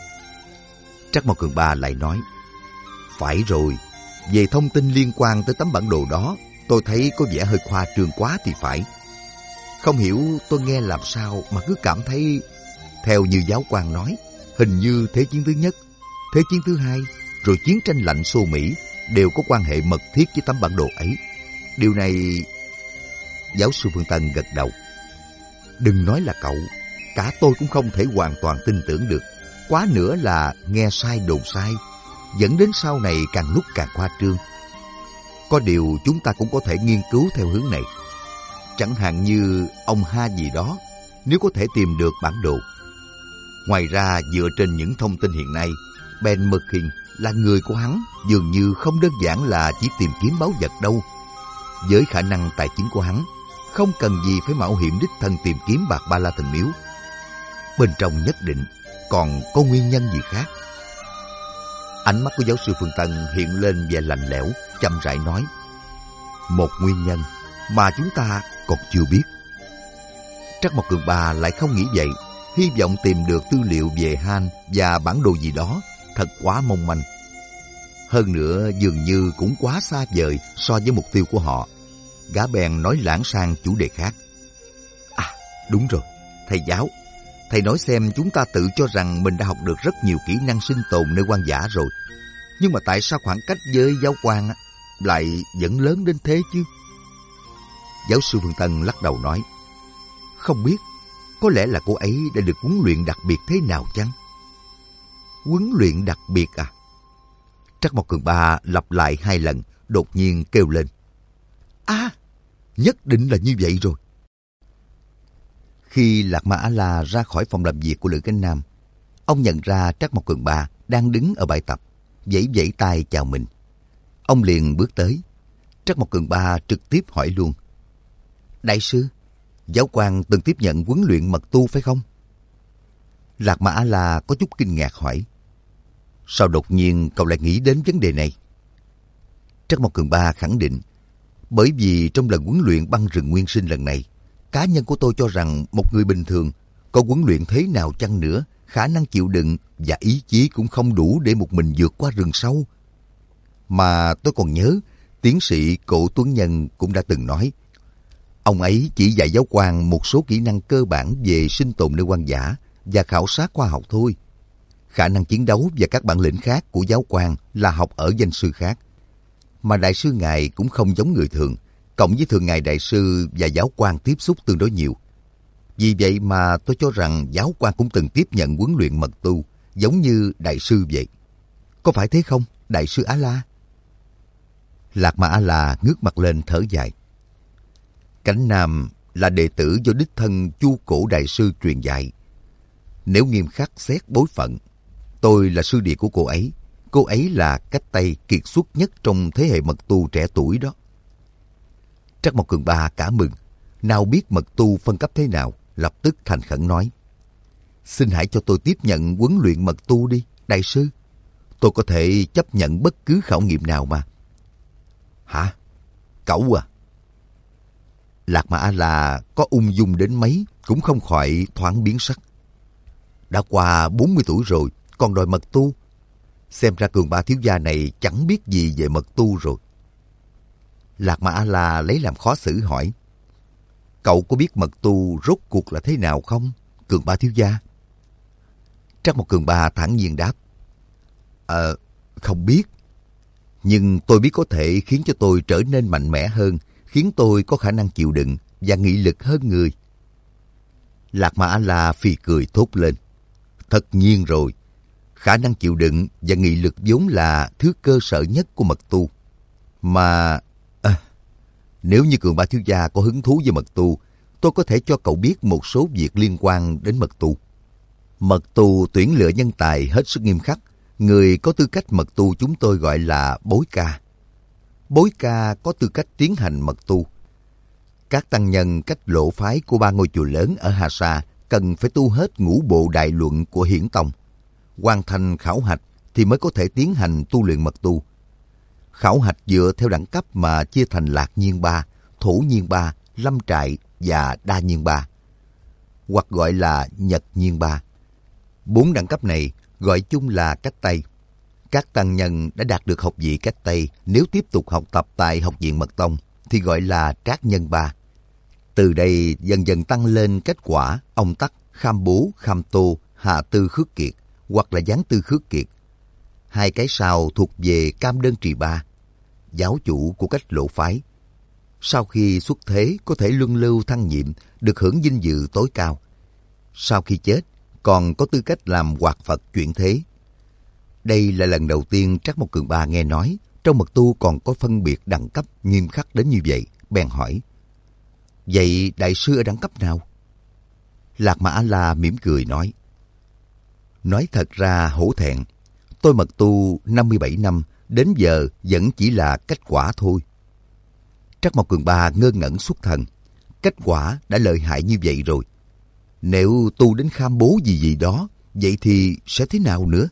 Trắc Mộc Cường Ba lại nói. Phải rồi, về thông tin liên quan tới tấm bản đồ đó, tôi thấy có vẻ hơi khoa trương quá thì phải. Không hiểu tôi nghe làm sao mà cứ cảm thấy, theo như giáo quan nói, hình như Thế chiến thứ nhất, Thế chiến thứ hai, rồi chiến tranh lạnh Xô Mỹ đều có quan hệ mật thiết với tấm bản đồ ấy. Điều này... Giáo sư Phương Tân gật đầu. Đừng nói là cậu, cả tôi cũng không thể hoàn toàn tin tưởng được. Quá nữa là nghe sai đồn sai, dẫn đến sau này càng lúc càng khoa trương. Có điều chúng ta cũng có thể nghiên cứu theo hướng này. Chẳng hạn như ông Ha gì đó, nếu có thể tìm được bản đồ. Ngoài ra, dựa trên những thông tin hiện nay, Ben Merkin là người của hắn dường như không đơn giản là chỉ tìm kiếm báu vật đâu. Với khả năng tài chính của hắn, không cần gì phải mạo hiểm đích thân tìm kiếm bạc Ba La Thần Miếu. Bên trong nhất định còn có nguyên nhân gì khác. Ánh mắt của giáo sư Phương Tân hiện lên vẻ lạnh lẽo, chậm rãi nói. Một nguyên nhân mà chúng ta còn chưa biết. Trắc Mộc Cường Ba lại không nghĩ vậy, hy vọng tìm được tư liệu về Han và bản đồ gì đó thật quá mong manh. Hơn nữa dường như cũng quá xa vời so với mục tiêu của họ. Gã bèn nói lãng sang chủ đề khác. À, đúng rồi, thầy giáo. Thầy nói xem, chúng ta tự cho rằng mình đã học được rất nhiều kỹ năng sinh tồn nơi hoang dã rồi. Nhưng mà tại sao khoảng cách với giáo quan lại vẫn lớn đến thế chứ? Giáo sư Phương Tân lắc đầu nói. Không biết, có lẽ là cô ấy đã được huấn luyện đặc biệt thế nào chăng? Huấn luyện đặc biệt à? Trắc Mộc Cường Ba lặp lại hai lần, đột nhiên kêu lên. À, nhất định là như vậy rồi. Khi Lạc Ma A-la ra khỏi phòng làm việc của Lữ Cánh Nam, ông nhận ra Trắc Mộc Cường Ba đang đứng ở bãi tập, vẫy vẫy tay chào mình. Ông liền bước tới. Trắc Mộc Cường Ba trực tiếp hỏi luôn. Đại sư, giáo quan từng tiếp nhận huấn luyện mật tu phải không? Lạc Ma A-la có chút kinh ngạc hỏi. Sao đột nhiên cậu lại nghĩ đến vấn đề này? Trắc Mộc Cường Ba khẳng định. Bởi vì trong lần huấn luyện băng rừng nguyên sinh lần này, cá nhân của tôi cho rằng một người bình thường, có huấn luyện thế nào chăng nữa, khả năng chịu đựng và ý chí cũng không đủ để một mình vượt qua rừng sâu. Mà tôi còn nhớ, tiến sĩ Cổ Tuấn Nhân cũng đã từng nói, ông ấy chỉ dạy giáo quan một số kỹ năng cơ bản về sinh tồn nơi hoang dã và khảo sát khoa học thôi. Khả năng chiến đấu và các bản lĩnh khác của giáo quan là học ở danh sư khác. Mà đại sư ngài cũng không giống người thường, cộng với thường ngày đại sư và giáo quan tiếp xúc tương đối nhiều. Vì vậy mà tôi cho rằng giáo quan cũng từng tiếp nhận huấn luyện mật tu, giống như đại sư vậy. Có phải thế không, đại sư A-la? Lạc Ma A-la ngước mặt lên thở dài. Cánh Nam là đệ tử do đích thân Chu Cổ đại sư truyền dạy. Nếu nghiêm khắc xét bối phận, tôi là sư đệ của cô ấy. Cô ấy là cách tay kiệt xuất nhất trong thế hệ mật tu trẻ tuổi đó. Trắc Mộc Cường Ba cả mừng, nào biết mật tu phân cấp thế nào, lập tức thành khẩn nói. Xin hãy cho tôi tiếp nhận huấn luyện mật tu đi, đại sư. Tôi có thể chấp nhận bất cứ khảo nghiệm nào mà. Hả? Cậu à? Lạc Ma A-la có ung dung đến mấy cũng không khỏi thoáng biến sắc. Đã qua bốn mươi tuổi rồi, còn đòi mật tu. Xem ra Cường Ba thiếu gia này chẳng biết gì về mật tu rồi. Lạc Ma A-la lấy làm khó xử hỏi. Cậu có biết mật tu rốt cuộc là thế nào không, Cường Ba thiếu gia? Trắc Mộc Cường Ba thản nhiên đáp. Ờ, không biết. Nhưng tôi biết có thể khiến cho tôi trở nên mạnh mẽ hơn, khiến tôi có khả năng chịu đựng và nghị lực hơn người. Lạc Ma A-la phì cười thốt lên. Tất nhiên rồi. Khả năng chịu đựng và nghị lực vốn là thứ cơ sở nhất của mật tu. Mà... À, nếu như Cường Ba thiếu gia có hứng thú với mật tu, tôi có thể cho cậu biết một số việc liên quan đến mật tu. Mật tu tuyển lựa nhân tài hết sức nghiêm khắc. Người có tư cách mật tu chúng tôi gọi là bối ca. Bối ca có tư cách tiến hành mật tu. Các tăng nhân cách lộ phái của ba ngôi chùa lớn ở Hà Sa cần phải tu hết ngũ bộ đại luận của Hiển Tông. Hoàn thành khảo hạch thì mới có thể tiến hành tu luyện mật tu. Khảo hạch dựa theo đẳng cấp mà chia thành lạc nhiên ba, thổ nhiên ba, lâm trại và đa nhiên ba, hoặc gọi là nhật nhiên ba. Bốn đẳng cấp này gọi chung là cách Tây. Các tăng nhân đã đạt được học vị cách Tây nếu tiếp tục học tập tại học viện mật tông thì gọi là trác nhân ba. Từ đây dần dần tăng lên kết quả ông Tắc, Kham Bố, Kham Tô, Hạ Tư Khước Kiệt hoặc là Giáng Tư Khước Kiệt. Hai cái sau thuộc về Cam Đơn Trì Ba, giáo chủ của cách Lộ phái. Sau khi xuất thế có thể luân lưu thăng nhiệm, được hưởng vinh dự tối cao. Sau khi chết còn có tư cách làm hoạt Phật chuyển thế. Đây là lần đầu tiên Trác Mộc Cường Ba nghe nói trong mật tu còn có phân biệt đẳng cấp nghiêm khắc đến như vậy, bèn hỏi: vậy đại sư ở đẳng cấp nào? Lạc Mà A-la mỉm cười nói: nói thật ra hổ thẹn, tôi mật tu năm mươi bảy năm, đến giờ vẫn chỉ là kết quả thôi. Trác Mộc Cường Ba ngơ ngẩn xuất thần, kết quả đã lợi hại như vậy rồi. Nếu tu đến Kham Bố gì gì đó, vậy thì sẽ thế nào nữa?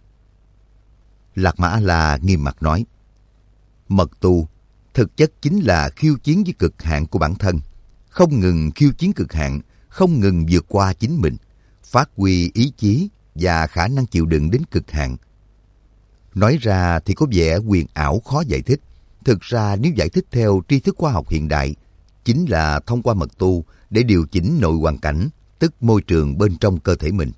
Lạc Mà A-la nghiêm mặt nói: mật tu thực chất chính là khiêu chiến với cực hạn của bản thân, không ngừng khiêu chiến cực hạn, không ngừng vượt qua chính mình, phát huy ý chí và khả năng chịu đựng đến cực hạn. Nói ra thì có vẻ huyền ảo khó giải thích. Thực ra nếu giải thích theo tri thức khoa học hiện đại, chính là thông qua mật tu để điều chỉnh nội hoàn cảnh, tức môi trường bên trong cơ thể mình.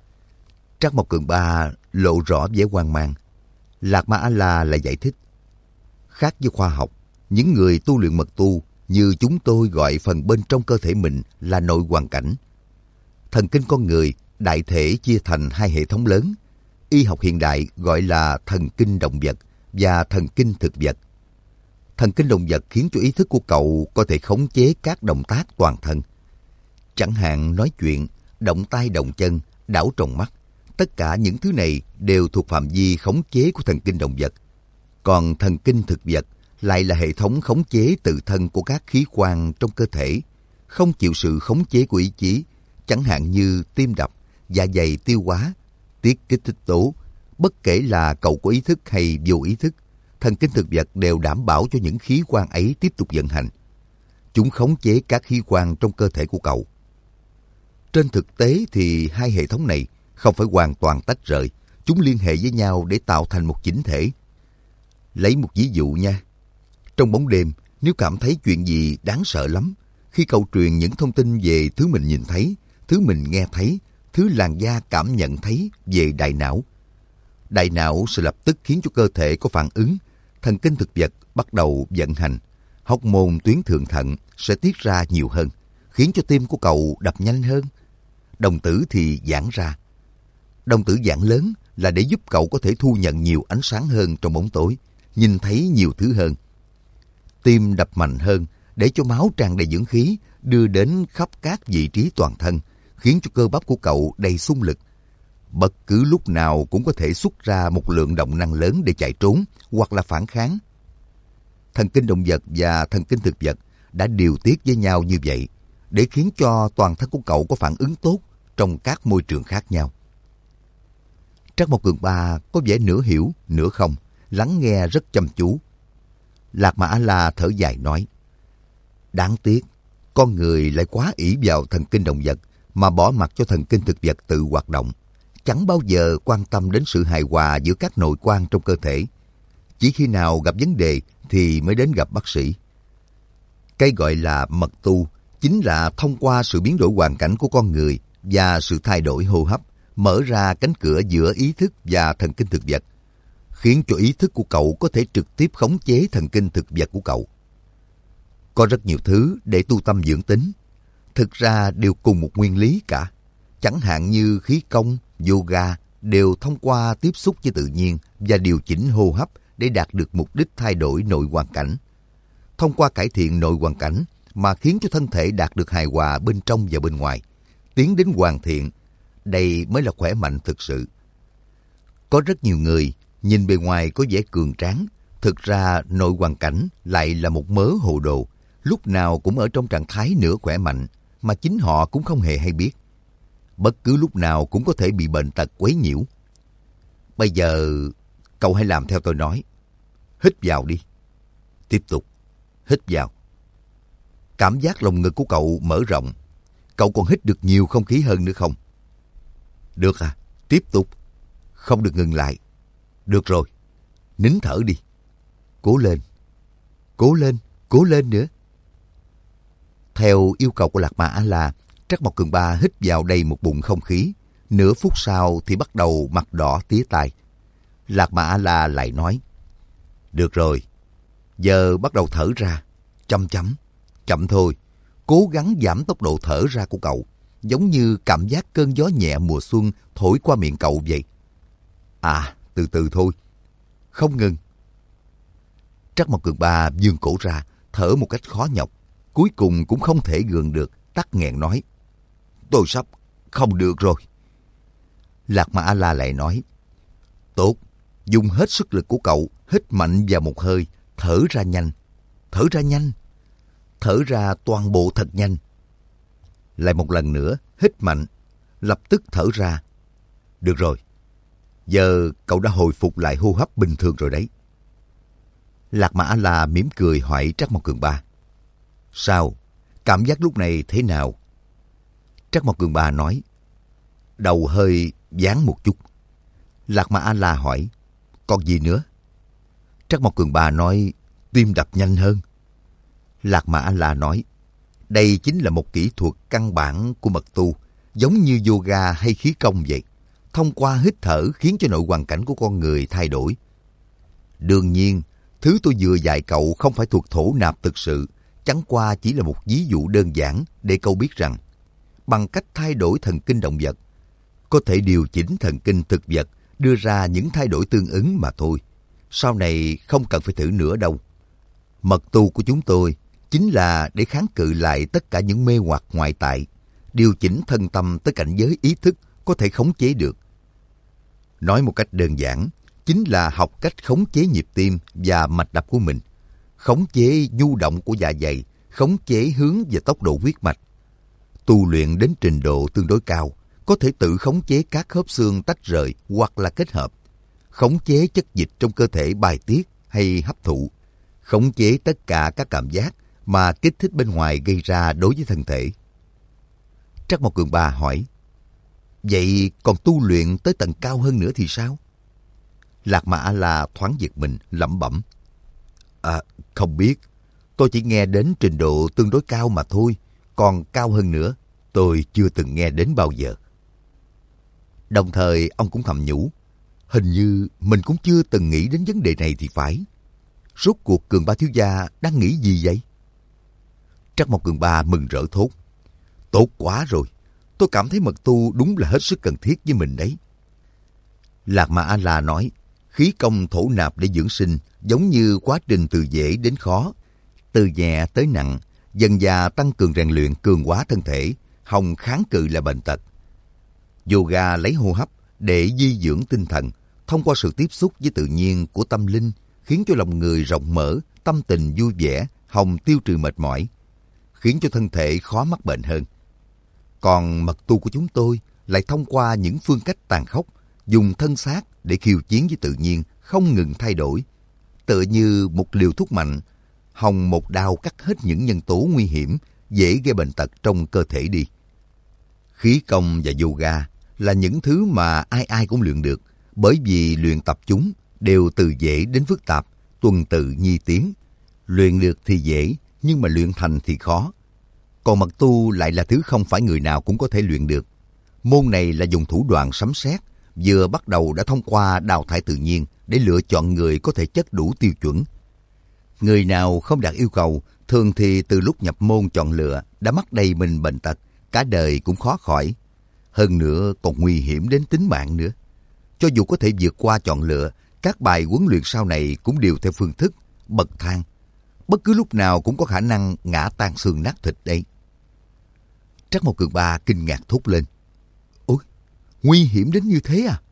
Trác Mộc Cường Ba lộ rõ vẻ hoang mang. Lạc Ma A-la lại giải thích: khác với khoa học, những người tu luyện mật tu như chúng tôi gọi phần bên trong cơ thể mình là nội hoàn cảnh. Thần kinh con người đại thể chia thành hai hệ thống lớn. Y học hiện đại gọi là thần kinh động vật và thần kinh thực vật. Thần kinh động vật khiến cho ý thức của cậu có thể khống chế các động tác toàn thân. Chẳng hạn nói chuyện, động tay động chân, đảo tròng mắt. Tất cả những thứ này đều thuộc phạm vi khống chế của thần kinh động vật. Còn thần kinh thực vật lại là hệ thống khống chế tự thân của các khí quan trong cơ thể, không chịu sự khống chế của ý chí, chẳng hạn như tim đập, dạ dày tiêu hóa, tiết kích thích tố. Bất kể là cậu có ý thức hay vô ý thức, thần kinh thực vật đều đảm bảo cho những khí quan ấy tiếp tục vận hành. Chúng khống chế các khí quan trong cơ thể của cậu. Trên thực tế thì hai hệ thống này không phải hoàn toàn tách rời, chúng liên hệ với nhau để tạo thành một chỉnh thể. Lấy một ví dụ nha. Trong bóng đêm, nếu cảm thấy chuyện gì đáng sợ lắm, khi cậu truyền những thông tin về thứ mình nhìn thấy, thứ mình nghe thấy, thứ làn da cảm nhận thấy về đại não, đại não sẽ lập tức khiến cho cơ thể có phản ứng, thần kinh thực vật bắt đầu vận hành, hormone tuyến thượng thận sẽ tiết ra nhiều hơn, khiến cho tim của cậu đập nhanh hơn. Đồng tử thì giãn ra. Đồng tử giãn lớn là để giúp cậu có thể thu nhận nhiều ánh sáng hơn trong bóng tối, nhìn thấy nhiều thứ hơn. Tim đập mạnh hơn để cho máu tràn đầy dưỡng khí đưa đến khắp các vị trí toàn thân, khiến cho cơ bắp của cậu đầy xung lực. Bất cứ lúc nào cũng có thể xuất ra một lượng động năng lớn để chạy trốn hoặc là phản kháng. Thần kinh động vật và thần kinh thực vật đã điều tiết với nhau như vậy để khiến cho toàn thân của cậu có phản ứng tốt trong các môi trường khác nhau. Trác Mộc Cường Ba có vẻ nửa hiểu, nửa không, lắng nghe rất chăm chú. Lạc Mà A-la thở dài nói: đáng tiếc, con người lại quá ỷ vào thần kinh động vật mà bỏ mặc cho thần kinh thực vật tự hoạt động, chẳng bao giờ quan tâm đến sự hài hòa giữa các nội quan trong cơ thể. Chỉ khi nào gặp vấn đề thì mới đến gặp bác sĩ. Cái gọi là mật tu chính là thông qua sự biến đổi hoàn cảnh của con người và sự thay đổi hô hấp, mở ra cánh cửa giữa ý thức và thần kinh thực vật, khiến cho ý thức của cậu có thể trực tiếp khống chế thần kinh thực vật của cậu. Có rất nhiều thứ để tu tâm dưỡng tính, thực ra đều cùng một nguyên lý cả. Chẳng hạn như khí công, yoga đều thông qua tiếp xúc với tự nhiên và điều chỉnh hô hấp để đạt được mục đích thay đổi nội hoàn cảnh. Thông qua cải thiện nội hoàn cảnh mà khiến cho thân thể đạt được hài hòa bên trong và bên ngoài, tiến đến hoàn thiện. Đây mới là khỏe mạnh thực sự. Có rất nhiều người nhìn bề ngoài có vẻ cường tráng, thực ra nội hoàn cảnh lại là một mớ hồ đồ, lúc nào cũng ở trong trạng thái nửa khỏe mạnh, mà chính họ cũng không hề hay biết. Bất cứ lúc nào cũng có thể bị bệnh tật quấy nhiễu. Bây giờ, cậu hãy làm theo tôi nói. Hít vào đi. Tiếp tục. Hít vào. Cảm giác lồng ngực của cậu mở rộng. Cậu còn hít được nhiều không khí hơn nữa không? Được à? Tiếp tục. Không được ngừng lại. Được rồi. Nín thở đi. Cố lên. Cố lên. Cố lên nữa. Theo yêu cầu của Lạc Ma A-la, Trắc Mộc Cường Ba hít vào đầy một bụng không khí. Nửa phút sau thì bắt đầu mặt đỏ tía tai. Lạc Ma A-la lại nói, được rồi, giờ bắt đầu thở ra. Chậm chậm, chậm thôi. Cố gắng giảm tốc độ thở ra của cậu, giống như cảm giác cơn gió nhẹ mùa xuân thổi qua miệng cậu vậy. À, từ từ thôi. Không ngừng. Trắc Mộc Cường Ba vươn cổ ra, thở một cách khó nhọc. Cuối cùng cũng không thể gượng được, tắc nghẹn nói, tôi sắp không được rồi. Lạc Ma A-la lại nói, tốt, dùng hết sức lực của cậu, hít mạnh vào một hơi, thở ra nhanh, thở ra nhanh, thở ra toàn bộ thật nhanh. Lại một lần nữa, hít mạnh, lập tức thở ra. Được rồi, giờ cậu đã hồi phục lại hô hấp bình thường rồi đấy. Lạc Ma A-la mỉm cười hỏi Trắc Mộc Cường Ba, sao, cảm giác lúc này thế nào? Trắc Mộc Cường Ba nói, đầu hơi váng một chút. Lạc Ma A-la hỏi, còn gì nữa? Trắc Mộc Cường Ba nói, tim đập nhanh hơn. Lạc Ma A-la nói, đây chính là một kỹ thuật căn bản của mật tu, giống như yoga hay khí công vậy. Thông qua hít thở khiến cho nội hoàn cảnh của con người thay đổi. Đương nhiên, thứ tôi vừa dạy cậu không phải thuộc thổ nạp thực sự, chẳng qua chỉ là một ví dụ đơn giản để cậu biết rằng, bằng cách thay đổi thần kinh động vật, có thể điều chỉnh thần kinh thực vật, đưa ra những thay đổi tương ứng mà thôi. Sau này không cần phải thử nữa đâu. Mật tu của chúng tôi chính là để kháng cự lại tất cả những mê hoặc ngoại tại, điều chỉnh thân tâm tới cảnh giới ý thức có thể khống chế được. Nói một cách đơn giản, chính là học cách khống chế nhịp tim và mạch đập của mình, khống chế nhu động của dạ dày, khống chế hướng và tốc độ huyết mạch. Tu luyện đến trình độ tương đối cao, có thể tự khống chế các khớp xương tách rời hoặc là kết hợp, khống chế chất dịch trong cơ thể bài tiết hay hấp thụ, khống chế tất cả các cảm giác mà kích thích bên ngoài gây ra đối với thân thể. Trắc Mộc Cường Ba hỏi, vậy còn tu luyện tới tầng cao hơn nữa thì sao? Lạc Ma A-la thoáng giật mình, lẩm bẩm, À, không biết, tôi chỉ nghe đến trình độ tương đối cao mà thôi, còn cao hơn nữa, tôi chưa từng nghe đến bao giờ. Đồng thời, ông cũng thầm nhủ, hình như mình cũng chưa từng nghĩ đến vấn đề này thì phải. Rốt cuộc Cường Ba thiếu gia đang nghĩ gì vậy? Trắc Mộc Cường Ba mừng rỡ thốt, tốt quá rồi, tôi cảm thấy mật tu đúng là hết sức cần thiết với mình đấy. Lạc Ma A-la nói, khí công thổ nạp để dưỡng sinh giống như quá trình từ dễ đến khó, từ nhẹ tới nặng, dần dà tăng cường rèn luyện cường hóa thân thể, hòng kháng cự lại bệnh tật. Yoga lấy hô hấp để di dưỡng tinh thần, thông qua sự tiếp xúc với tự nhiên của tâm linh, khiến cho lòng người rộng mở, tâm tình vui vẻ, hòng tiêu trừ mệt mỏi, khiến cho thân thể khó mắc bệnh hơn. Còn mật tu của chúng tôi lại thông qua những phương cách tàn khốc, dùng thân xác để khiêu chiến với tự nhiên, không ngừng thay đổi, tựa như một liều thuốc mạnh, hòng một đao cắt hết những nhân tố nguy hiểm dễ gây bệnh tật trong cơ thể đi. Khí công và yoga là những thứ mà ai ai cũng luyện được, bởi vì luyện tập chúng đều từ dễ đến phức tạp, tuần tự nhi tiến. Luyện được thì dễ, nhưng mà luyện thành thì khó. Còn mật tu lại là thứ không phải người nào cũng có thể luyện được. Môn này là dùng thủ đoạn sấm sét, vừa bắt đầu đã thông qua đào thải tự nhiên để lựa chọn người có thể chất đủ tiêu chuẩn. Người nào không đạt yêu cầu, thường thì từ lúc nhập môn chọn lựa đã mắc đầy mình bệnh tật, cả đời cũng khó khỏi. Hơn nữa còn nguy hiểm đến tính mạng nữa. Cho dù có thể vượt qua chọn lựa, các bài huấn luyện sau này cũng đều theo phương thức bậc thang. Bất cứ lúc nào cũng có khả năng ngã tan xương nát thịt đấy. Trắc Mộc Cường Ba kinh ngạc thốt lên, ôi, nguy hiểm đến như thế à?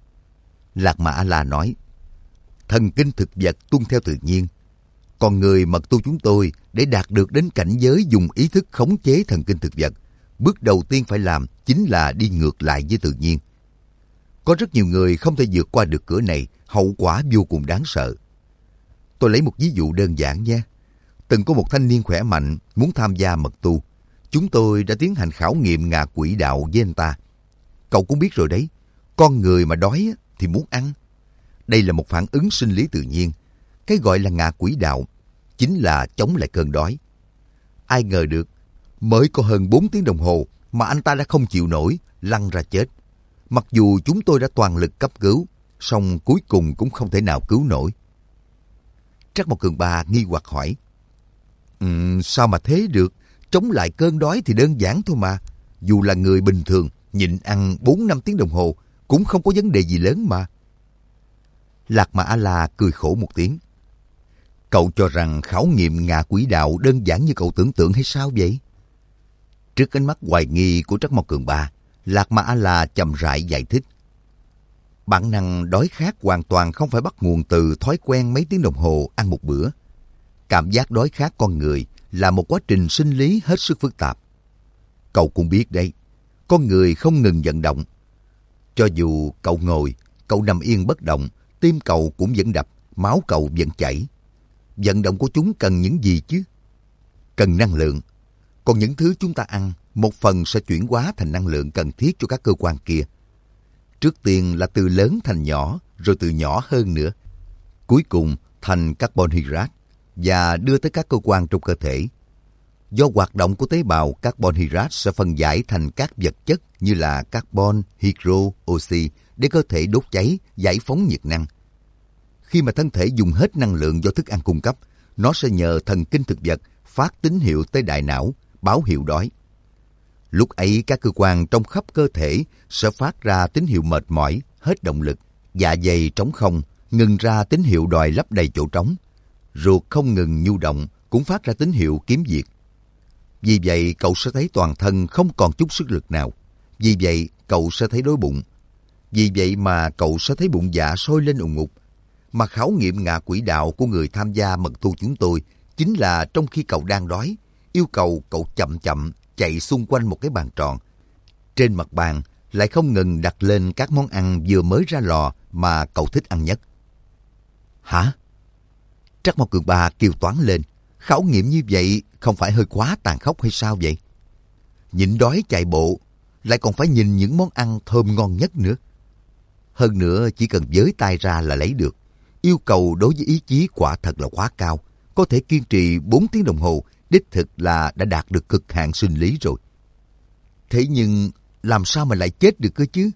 Lạc Ma A-la nói, thần kinh thực vật tuân theo tự nhiên. Còn người mật tu chúng tôi để đạt được đến cảnh giới dùng ý thức khống chế thần kinh thực vật, bước đầu tiên phải làm chính là đi ngược lại với tự nhiên. Có rất nhiều người không thể vượt qua được cửa này, hậu quả vô cùng đáng sợ. Tôi lấy một ví dụ đơn giản nha. Từng có một thanh niên khỏe mạnh muốn tham gia mật tu. Chúng tôi đã tiến hành khảo nghiệm ngạ quỷ đạo với anh ta. Cậu cũng biết rồi đấy, con người mà đói thì muốn ăn. Đây là một phản ứng sinh lý tự nhiên. Cái gọi là ngạ quỷ đạo chính là chống lại cơn đói. Ai ngờ được, Mới có hơn bốn tiếng đồng hồ mà anh ta đã không chịu nổi, lăn ra chết. Mặc dù chúng tôi đã toàn lực cấp cứu, song cuối cùng cũng không thể nào cứu nổi. Trắc Mộc Cường Ba nghi hoặc hỏi. Um, sao mà thế được? Chống lại cơn đói thì đơn giản thôi mà. Dù là người bình thường, nhịn ăn bốn năm tiếng đồng hồ cũng không có vấn đề gì lớn mà. Lạc Mà A-la cười khổ một tiếng. Cậu cho rằng khảo nghiệm ngạ quỷ đạo đơn giản như cậu tưởng tượng hay sao vậy? Trước ánh mắt hoài nghi của Trắc Mộc Cường Ba, Lạc Mà A-la chậm rãi giải thích. Bản năng đói khát hoàn toàn không phải bắt nguồn từ thói quen mấy tiếng đồng hồ ăn một bữa. Cảm giác đói khát con người là một quá trình sinh lý hết sức phức tạp. Cậu cũng biết đấy, con người không ngừng vận động. Cho dù cậu ngồi, cậu nằm yên bất động, tim cậu cũng vẫn đập, máu cậu vẫn chảy. Vận động của chúng cần những gì chứ? Cần năng lượng. Còn những thứ chúng ta ăn, một phần sẽ chuyển hóa thành năng lượng cần thiết cho các cơ quan kia. Trước tiên là từ lớn thành nhỏ, rồi từ nhỏ hơn nữa. Cuối cùng thành carbon hydrate và đưa tới các cơ quan trong cơ thể. Do hoạt động của tế bào, carbon hydrate sẽ phân giải thành các vật chất như là carbon, hydro, oxy để cơ thể đốt cháy, giải phóng nhiệt năng. Khi mà thân thể dùng hết năng lượng do thức ăn cung cấp, nó sẽ nhờ thần kinh thực vật phát tín hiệu tới đại não, báo hiệu đói. Lúc ấy các cơ quan trong khắp cơ thể sẽ phát ra tín hiệu mệt mỏi, hết động lực, dạ dày trống không, ngừng ra tín hiệu đòi lấp đầy chỗ trống. Ruột không ngừng nhu động cũng phát ra tín hiệu kiếm việc. Vì vậy cậu sẽ thấy toàn thân không còn chút sức lực nào. Vì vậy cậu sẽ thấy đói bụng. Vì vậy mà cậu sẽ thấy bụng dạ sôi lên ùn ục. Mà khảo nghiệm ngạ quỷ đạo của người tham gia mật tu chúng tôi chính là trong khi cậu đang đói, yêu cầu cậu chậm chậm chạy xung quanh một cái bàn tròn. Trên mặt bàn lại không ngừng đặt lên các món ăn vừa mới ra lò mà cậu thích ăn nhất. Hả? Trắc Mộc Cường Ba kêu toán lên. Khảo nghiệm như vậy không phải hơi quá tàn khốc hay sao vậy? Nhịn đói chạy bộ, lại còn phải nhìn những món ăn thơm ngon nhất nữa. Hơn nữa chỉ cần giới tay ra là lấy được. Yêu cầu đối với ý chí quả thật là quá cao. Có thể kiên trì bốn tiếng đồng hồ, đích thực là đã đạt được cực hạn sinh lý rồi. Thế nhưng làm sao mà lại chết được cơ chứ?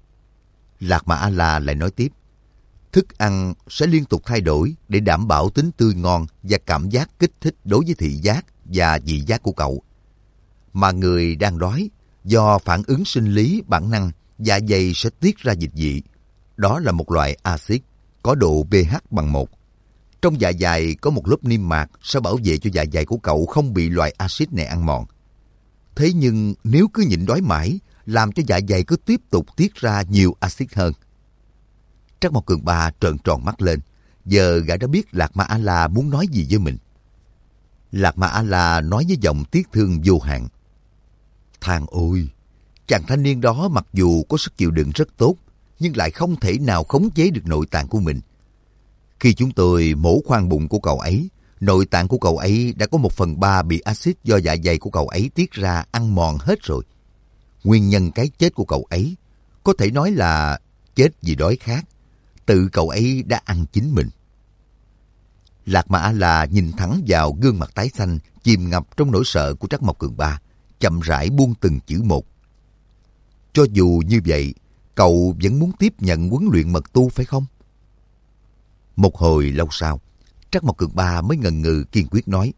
Lạc Mà A-la lại nói tiếp. Thức ăn sẽ liên tục thay đổi để đảm bảo tính tươi ngon và cảm giác kích thích đối với thị giác và vị giác của cậu. Mà người đang đói, do phản ứng sinh lý bản năng, dạ dày sẽ tiết ra dịch vị. Đó là một loại axit có độ pH bằng một. Trong dạ dày có một lớp niêm mạc sẽ bảo vệ cho dạ dày của cậu không bị loại axit này ăn mòn. Thế nhưng nếu cứ nhịn đói mãi, làm cho dạ dày cứ tiếp tục tiết ra nhiều axit hơn. Trắc Mộc Cường Ba trợn tròn mắt lên. Giờ gã đã biết Lạc Mà A-la muốn nói gì với mình. Lạc Mà A-la nói với giọng tiếc thương vô hạn. Thằng ôi, chàng thanh niên đó mặc dù có sức chịu đựng rất tốt, nhưng lại không thể nào khống chế được nội tạng của mình. Khi chúng tôi mổ khoang bụng của cậu ấy, nội tạng của cậu ấy đã có một phần ba bị axit do dạ dày của cậu ấy tiết ra ăn mòn hết rồi. Nguyên nhân cái chết của cậu ấy có thể nói là chết vì đói khát. Tự cậu ấy đã ăn chính mình. Lạc Mà A-la nhìn thẳng vào gương mặt tái xanh, chìm ngập trong nỗi sợ của Trắc Mộc Cường Ba, chậm rãi buông từng chữ một. Cho dù như vậy, cậu vẫn muốn tiếp nhận huấn luyện mật tu phải không? Một hồi lâu sau, Trắc Mộc Cường Ba mới ngần ngừ kiên quyết nói.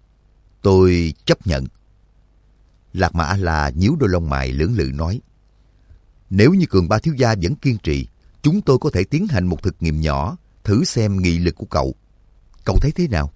Tôi chấp nhận. Lạc Mà A-la nhíu đôi lông mày lưỡng lự nói. Nếu như Cường Ba thiếu gia vẫn kiên trì, chúng tôi có thể tiến hành một thực nghiệm nhỏ, thử xem nghị lực của cậu. Cậu thấy thế nào?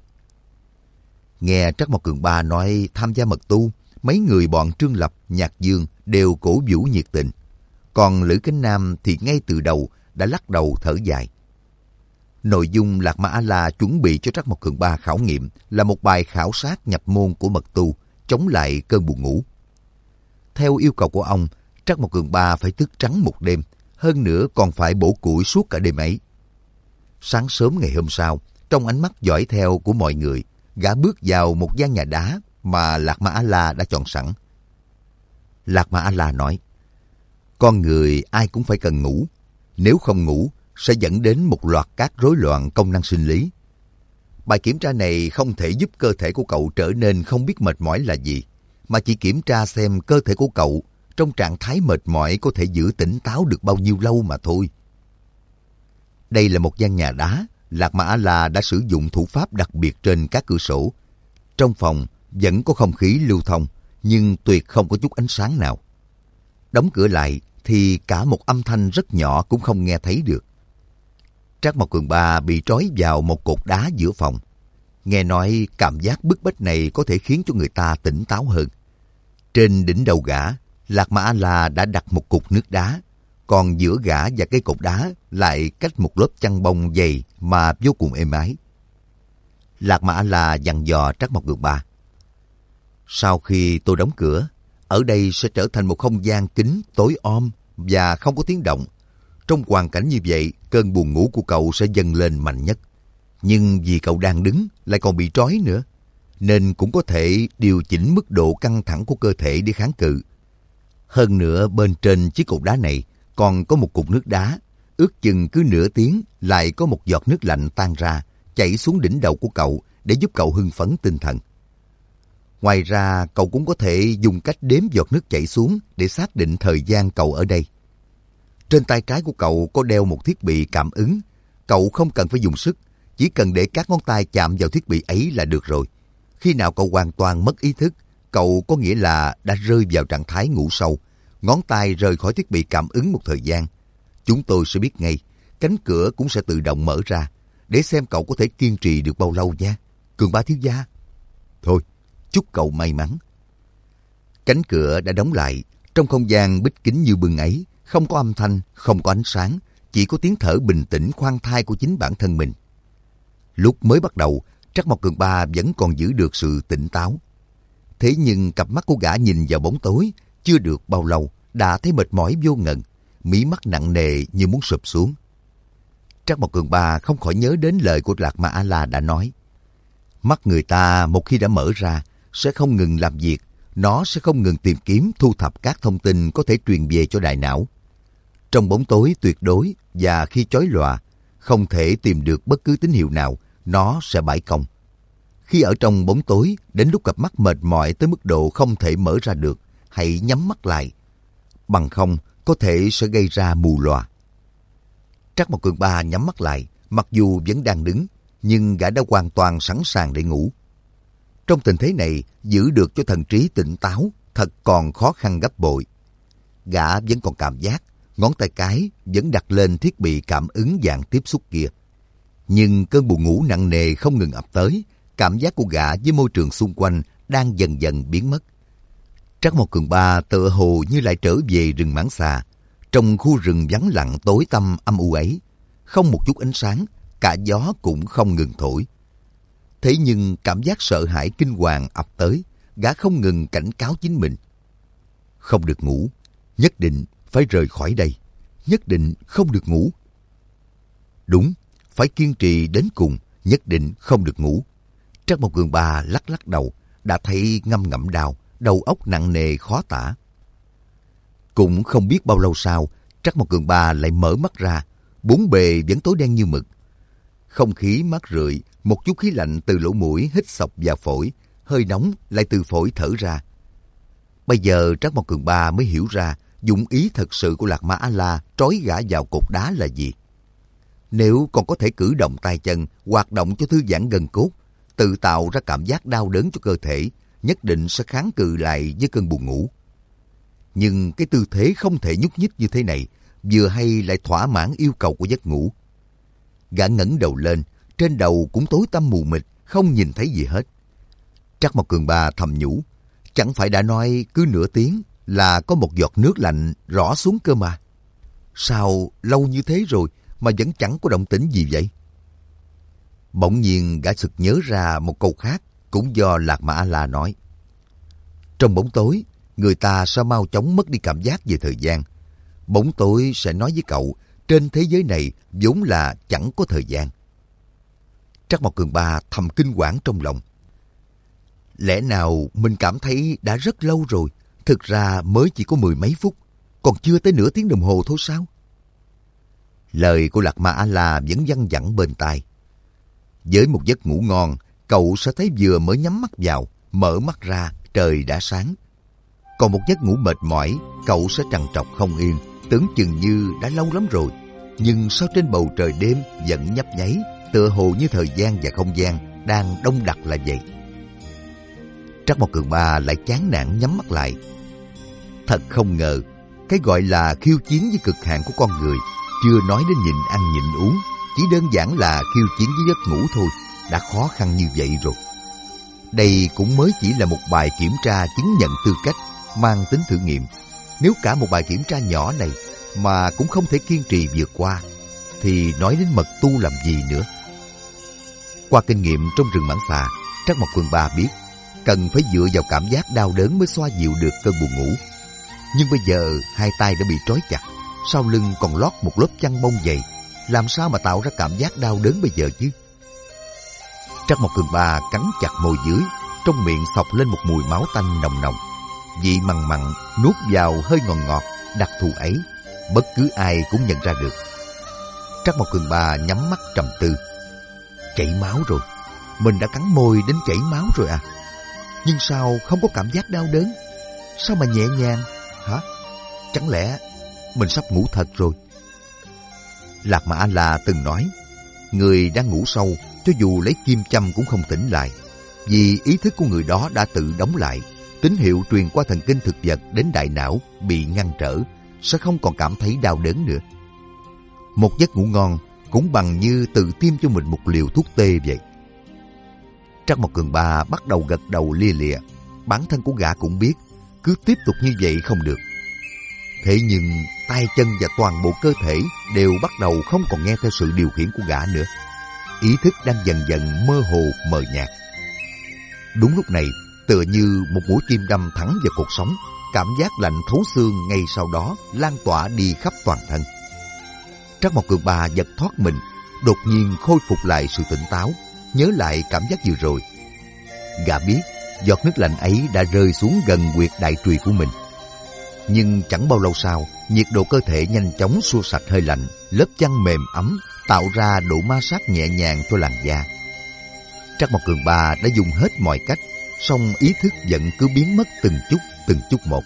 Nghe Trắc Mộc Cường Ba nói tham gia mật tu, mấy người bọn Trương Lập, Nhạc Dương đều cổ vũ nhiệt tình. Còn Lữ Cánh Nam thì ngay từ đầu đã lắc đầu thở dài. Nội dung Lạc Mà A-la chuẩn bị cho Trắc Mộc Cường Ba khảo nghiệm là một bài khảo sát nhập môn của mật tu, chống lại cơn buồn ngủ. Theo yêu cầu của ông, Trắc Mộc Cường Ba phải thức trắng một đêm, hơn nữa còn phải bổ củi suốt cả đêm ấy. Sáng sớm ngày hôm sau, trong ánh mắt dõi theo của mọi người, gã bước vào một gian nhà đá mà Lạc Mà A-la đã chọn sẵn. Lạc Mà A-la nói, con người ai cũng phải cần ngủ, nếu không ngủ sẽ dẫn đến một loạt các rối loạn công năng sinh lý. Bài kiểm tra này không thể giúp cơ thể của cậu trở nên không biết mệt mỏi là gì, mà chỉ kiểm tra xem cơ thể của cậu trong trạng thái mệt mỏi có thể giữ tỉnh táo được bao nhiêu lâu mà thôi. Đây là một gian nhà đá, Lạc Ma A-la đã sử dụng thủ pháp đặc biệt trên các cửa sổ. Trong phòng vẫn có không khí lưu thông, nhưng tuyệt không có chút ánh sáng nào. Đóng cửa lại thì cả một âm thanh rất nhỏ cũng không nghe thấy được. Trác Mộc Cường Ba bị trói vào một cột đá giữa phòng. Nghe nói cảm giác bức bách này có thể khiến cho người ta tỉnh táo hơn. Trên đỉnh đầu gã, Lạc Ma A-la đã đặt một cục nước đá, còn giữa gã và cái cột đá lại cách một lớp chăn bông dày mà vô cùng êm ái. Lạc Ma A-la dặn dò Trác Mộc Cường Ba: sau khi tôi đóng cửa, ở đây sẽ trở thành một không gian kín, tối om và không có tiếng động. Trong hoàn cảnh như vậy, cơn buồn ngủ của cậu sẽ dâng lên mạnh nhất. Nhưng vì cậu đang đứng, lại còn bị trói nữa, nên cũng có thể điều chỉnh mức độ căng thẳng của cơ thể để kháng cự. Hơn nữa, bên trên chiếc cột đá này còn có một cục nước đá, ước chừng cứ nửa tiếng lại có một giọt nước lạnh tan ra, chảy xuống đỉnh đầu của cậu để giúp cậu hưng phấn tinh thần. Ngoài ra, cậu cũng có thể dùng cách đếm giọt nước chảy xuống để xác định thời gian cậu ở đây. Trên tay trái của cậu có đeo một thiết bị cảm ứng. Cậu không cần phải dùng sức, chỉ cần để các ngón tay chạm vào thiết bị ấy là được rồi. Khi nào cậu hoàn toàn mất ý thức, cậu có nghĩa là đã rơi vào trạng thái ngủ sâu. Ngón tay rời khỏi thiết bị cảm ứng một thời gian, chúng tôi sẽ biết ngay. Cánh cửa cũng sẽ tự động mở ra, để xem cậu có thể kiên trì được bao lâu nha, Cường Ba thiếu gia. Thôi, chúc cậu may mắn. Cánh cửa đã đóng lại. Trong không gian bích kín như bưng ấy, không có âm thanh, không có ánh sáng, chỉ có tiếng thở bình tĩnh khoan thai của chính bản thân mình. Lúc mới bắt đầu, Trác Mộc Cường Ba vẫn còn giữ được sự tỉnh táo. Thế nhưng cặp mắt của gã nhìn vào bóng tối, chưa được bao lâu đã thấy mệt mỏi vô ngần, mí mắt nặng nề như muốn sụp xuống. Trác Mộc Cường Ba không khỏi nhớ đến lời của Lạc Ma A-la đã nói: mắt người ta một khi đã mở ra sẽ không ngừng làm việc, nó sẽ không ngừng tìm kiếm thu thập các thông tin có thể truyền về cho đại não. Trong bóng tối tuyệt đối và khi chói lòa, không thể tìm được bất cứ tín hiệu nào, nó sẽ bãi công. Khi ở trong bóng tối, đến lúc cặp mắt mệt mỏi tới mức độ không thể mở ra được, hãy nhắm mắt lại. Bằng không, có thể sẽ gây ra mù lòa. Trác Mộc Cường Ba nhắm mắt lại, mặc dù vẫn đang đứng, nhưng gã đã hoàn toàn sẵn sàng để ngủ. Trong tình thế này, giữ được cho thần trí tỉnh táo thật còn khó khăn gấp bội. Gã vẫn còn cảm giác, ngón tay cái vẫn đặt lên thiết bị cảm ứng dạng tiếp xúc kia. Nhưng cơn buồn ngủ nặng nề không ngừng ập tới, cảm giác của gã với môi trường xung quanh đang dần dần biến mất. Trác Mộc Cường Ba tựa hồ như lại trở về rừng Mãng Xà, trong khu rừng vắng lặng tối tăm âm u ấy, không một chút ánh sáng, cả gió cũng không ngừng thổi. Thế nhưng cảm giác sợ hãi kinh hoàng ập tới, gã không ngừng cảnh cáo chính mình. Không được ngủ, nhất định phải rời khỏi đây, nhất định không được ngủ. Đúng, phải kiên trì đến cùng, nhất định không được ngủ. Trác Mộc Cường Ba lắc lắc đầu, đã thấy ngâm ngẫm đau, đầu óc nặng nề khó tả. Cũng không biết bao lâu sau, Trác Mộc Cường Ba lại mở mắt ra, bốn bề vẫn tối đen như mực. Không khí mát rượi, một chút khí lạnh từ lỗ mũi hít xộc vào phổi, hơi nóng lại từ phổi thở ra. Bây giờ Trác Mộc Cường Ba mới hiểu ra dụng ý thật sự của Lạc Ma A-la trói gã vào cột đá là gì. Nếu còn có thể cử động tay chân, hoạt động cho thư giãn gân cốt, tự tạo ra cảm giác đau đớn cho cơ thể, nhất định sẽ kháng cự lại với cơn buồn ngủ. Nhưng cái tư thế không thể nhúc nhích như thế này, vừa hay lại thỏa mãn yêu cầu của giấc ngủ. Gã ngẩng đầu lên, trên đầu cũng tối tăm mù mịt, không nhìn thấy gì hết. Trác Mộc Cường Ba thầm nhủ, chẳng phải đã nói cứ nửa tiếng là có một giọt nước lạnh rõ xuống cơ mà. Sao lâu như thế rồi mà vẫn chẳng có động tĩnh gì vậy? Bỗng nhiên gã sực nhớ ra một câu khác, cũng do Lạc Ma A-la nói. Trong bóng tối, người ta sao mau chóng mất đi cảm giác về thời gian. Bóng tối sẽ nói với cậu, trên thế giới này vốn là chẳng có thời gian. Trác Mộc Cường Ba thầm kinh hoảng trong lòng. Lẽ nào mình cảm thấy đã rất lâu rồi, thực ra mới chỉ có mười mấy phút, còn chưa tới nửa tiếng đồng hồ thôi sao? Lời của Lạc Ma A-la vẫn văng vẳng bên tai. Với một giấc ngủ ngon, cậu sẽ thấy vừa mới nhắm mắt vào, mở mắt ra, trời đã sáng. Còn một giấc ngủ mệt mỏi, cậu sẽ trằn trọc không yên, tưởng chừng như đã lâu lắm rồi. Nhưng sao trên bầu trời đêm vẫn nhấp nháy, tựa hồ như thời gian và không gian đang đông đặc là vậy. Trắc Mộc Cường Ba lại chán nản nhắm mắt lại. Thật không ngờ, cái gọi là khiêu chiến với cực hạn của con người, chưa nói đến nhịn ăn nhịn uống, chỉ đơn giản là khiêu chiến với giấc ngủ thôi, đã khó khăn như vậy rồi. Đây cũng mới chỉ là một bài kiểm tra chứng nhận tư cách, mang tính thử nghiệm. Nếu cả một bài kiểm tra nhỏ này mà cũng không thể kiên trì vượt qua, thì nói đến mật tu làm gì nữa. Qua kinh nghiệm trong rừng Mãng Xà, Trắc Mộc Cường Ba biết cần phải dựa vào cảm giác đau đớn mới xoa dịu được cơn buồn ngủ. Nhưng bây giờ hai tay đã bị trói chặt, sau lưng còn lót một lớp chăn bông dày, làm sao mà tạo ra cảm giác đau đớn bây giờ chứ? Trắc Mộc Cường Ba cắn chặt môi dưới, trong miệng xộc lên một mùi máu tanh nồng nồng. Vị mặn mặn nuốt vào hơi ngọt ngọt, đặc thù ấy, bất cứ ai cũng nhận ra được. Trắc Mộc Cường Ba nhắm mắt trầm tư. Chảy máu rồi, mình đã cắn môi đến chảy máu rồi à? Nhưng sao không có cảm giác đau đớn? Sao mà nhẹ nhàng? Hả? Chẳng lẽ mình sắp ngủ thật rồi? Lạc Mà A-la từng nói, người đang ngủ sâu, cho dù lấy kim châm cũng không tỉnh lại, vì ý thức của người đó đã tự đóng lại. Tín hiệu truyền qua thần kinh thực vật đến đại não bị ngăn trở, sẽ không còn cảm thấy đau đớn nữa. Một giấc ngủ ngon cũng bằng như tự tiêm cho mình một liều thuốc tê vậy. Trắc Mộc Cường Ba bắt đầu gật đầu lia lịa. Bản thân của gã cũng biết, cứ tiếp tục như vậy không được. Thế nhưng tay chân và toàn bộ cơ thể đều bắt đầu không còn nghe theo sự điều khiển của gã nữa. Ý thức đang dần dần mơ hồ mờ nhạt. Đúng lúc này, tựa như một mũi kim đâm thẳng vào cột sống, cảm giác lạnh thấu xương ngay sau đó lan tỏa đi khắp toàn thân. Trắc Mộc Cường Ba giật thoát mình, đột nhiên khôi phục lại sự tỉnh táo, nhớ lại cảm giác vừa rồi. Gã biết giọt nước lạnh ấy đã rơi xuống gần huyệt đại trùy của mình. Nhưng chẳng bao lâu sau, nhiệt độ cơ thể nhanh chóng xua sạch hơi lạnh, lớp chăn mềm ấm tạo ra độ ma sát nhẹ nhàng cho làn da. Trắc Mộc Cường Ba đã dùng hết mọi cách, song ý thức vẫn cứ biến mất từng chút từng chút một.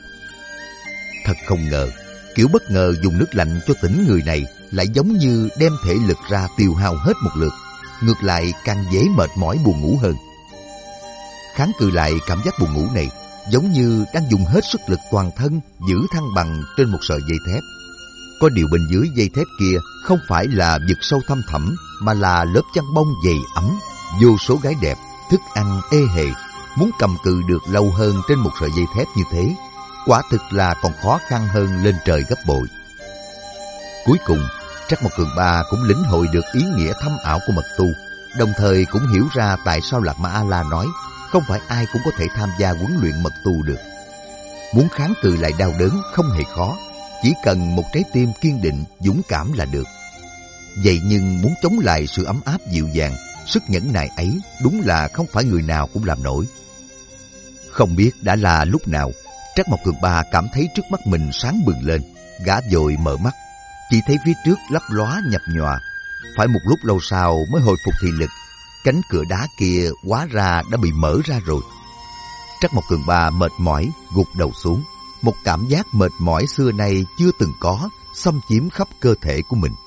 Thật không ngờ, kiểu bất ngờ dùng nước lạnh cho tỉnh người này lại giống như đem thể lực ra tiêu hao hết một lượt, ngược lại càng dễ mệt mỏi buồn ngủ hơn. Kháng cự lại cảm giác buồn ngủ này, giống như đang dùng hết sức lực toàn thân giữ thăng bằng trên một sợi dây thép. Có điều bên dưới dây thép kia không phải là vực sâu thăm thẳm, mà là lớp chăn bông dày ấm, vô số gái đẹp, thức ăn ê hề. Muốn cầm cự được lâu hơn trên một sợi dây thép như thế, quả thực là còn khó khăn hơn lên trời gấp bội. Cuối cùng, Trắc Mộc Cường Ba cũng lĩnh hội được ý nghĩa thâm ảo của mật tu, đồng thời cũng hiểu ra tại sao Lạc Ma A-la nói không phải ai cũng có thể tham gia huấn luyện mật tu được. Muốn kháng cự lại đau đớn không hề khó, chỉ cần một trái tim kiên định, dũng cảm là được. Vậy nhưng muốn chống lại sự ấm áp dịu dàng, sức nhẫn nại ấy đúng là không phải người nào cũng làm nổi. Không biết đã là lúc nào, Trắc Mộc Cường Ba cảm thấy trước mắt mình sáng bừng lên, gã vội mở mắt, chỉ thấy phía trước lấp lóa nhập nhòa. Phải một lúc lâu sau mới hồi phục thị lực, cánh cửa đá kia hóa ra đã bị mở ra rồi. Trắc Mộc Cường Ba mệt mỏi gục đầu xuống, một cảm giác mệt mỏi xưa nay chưa từng có xâm chiếm khắp cơ thể của mình.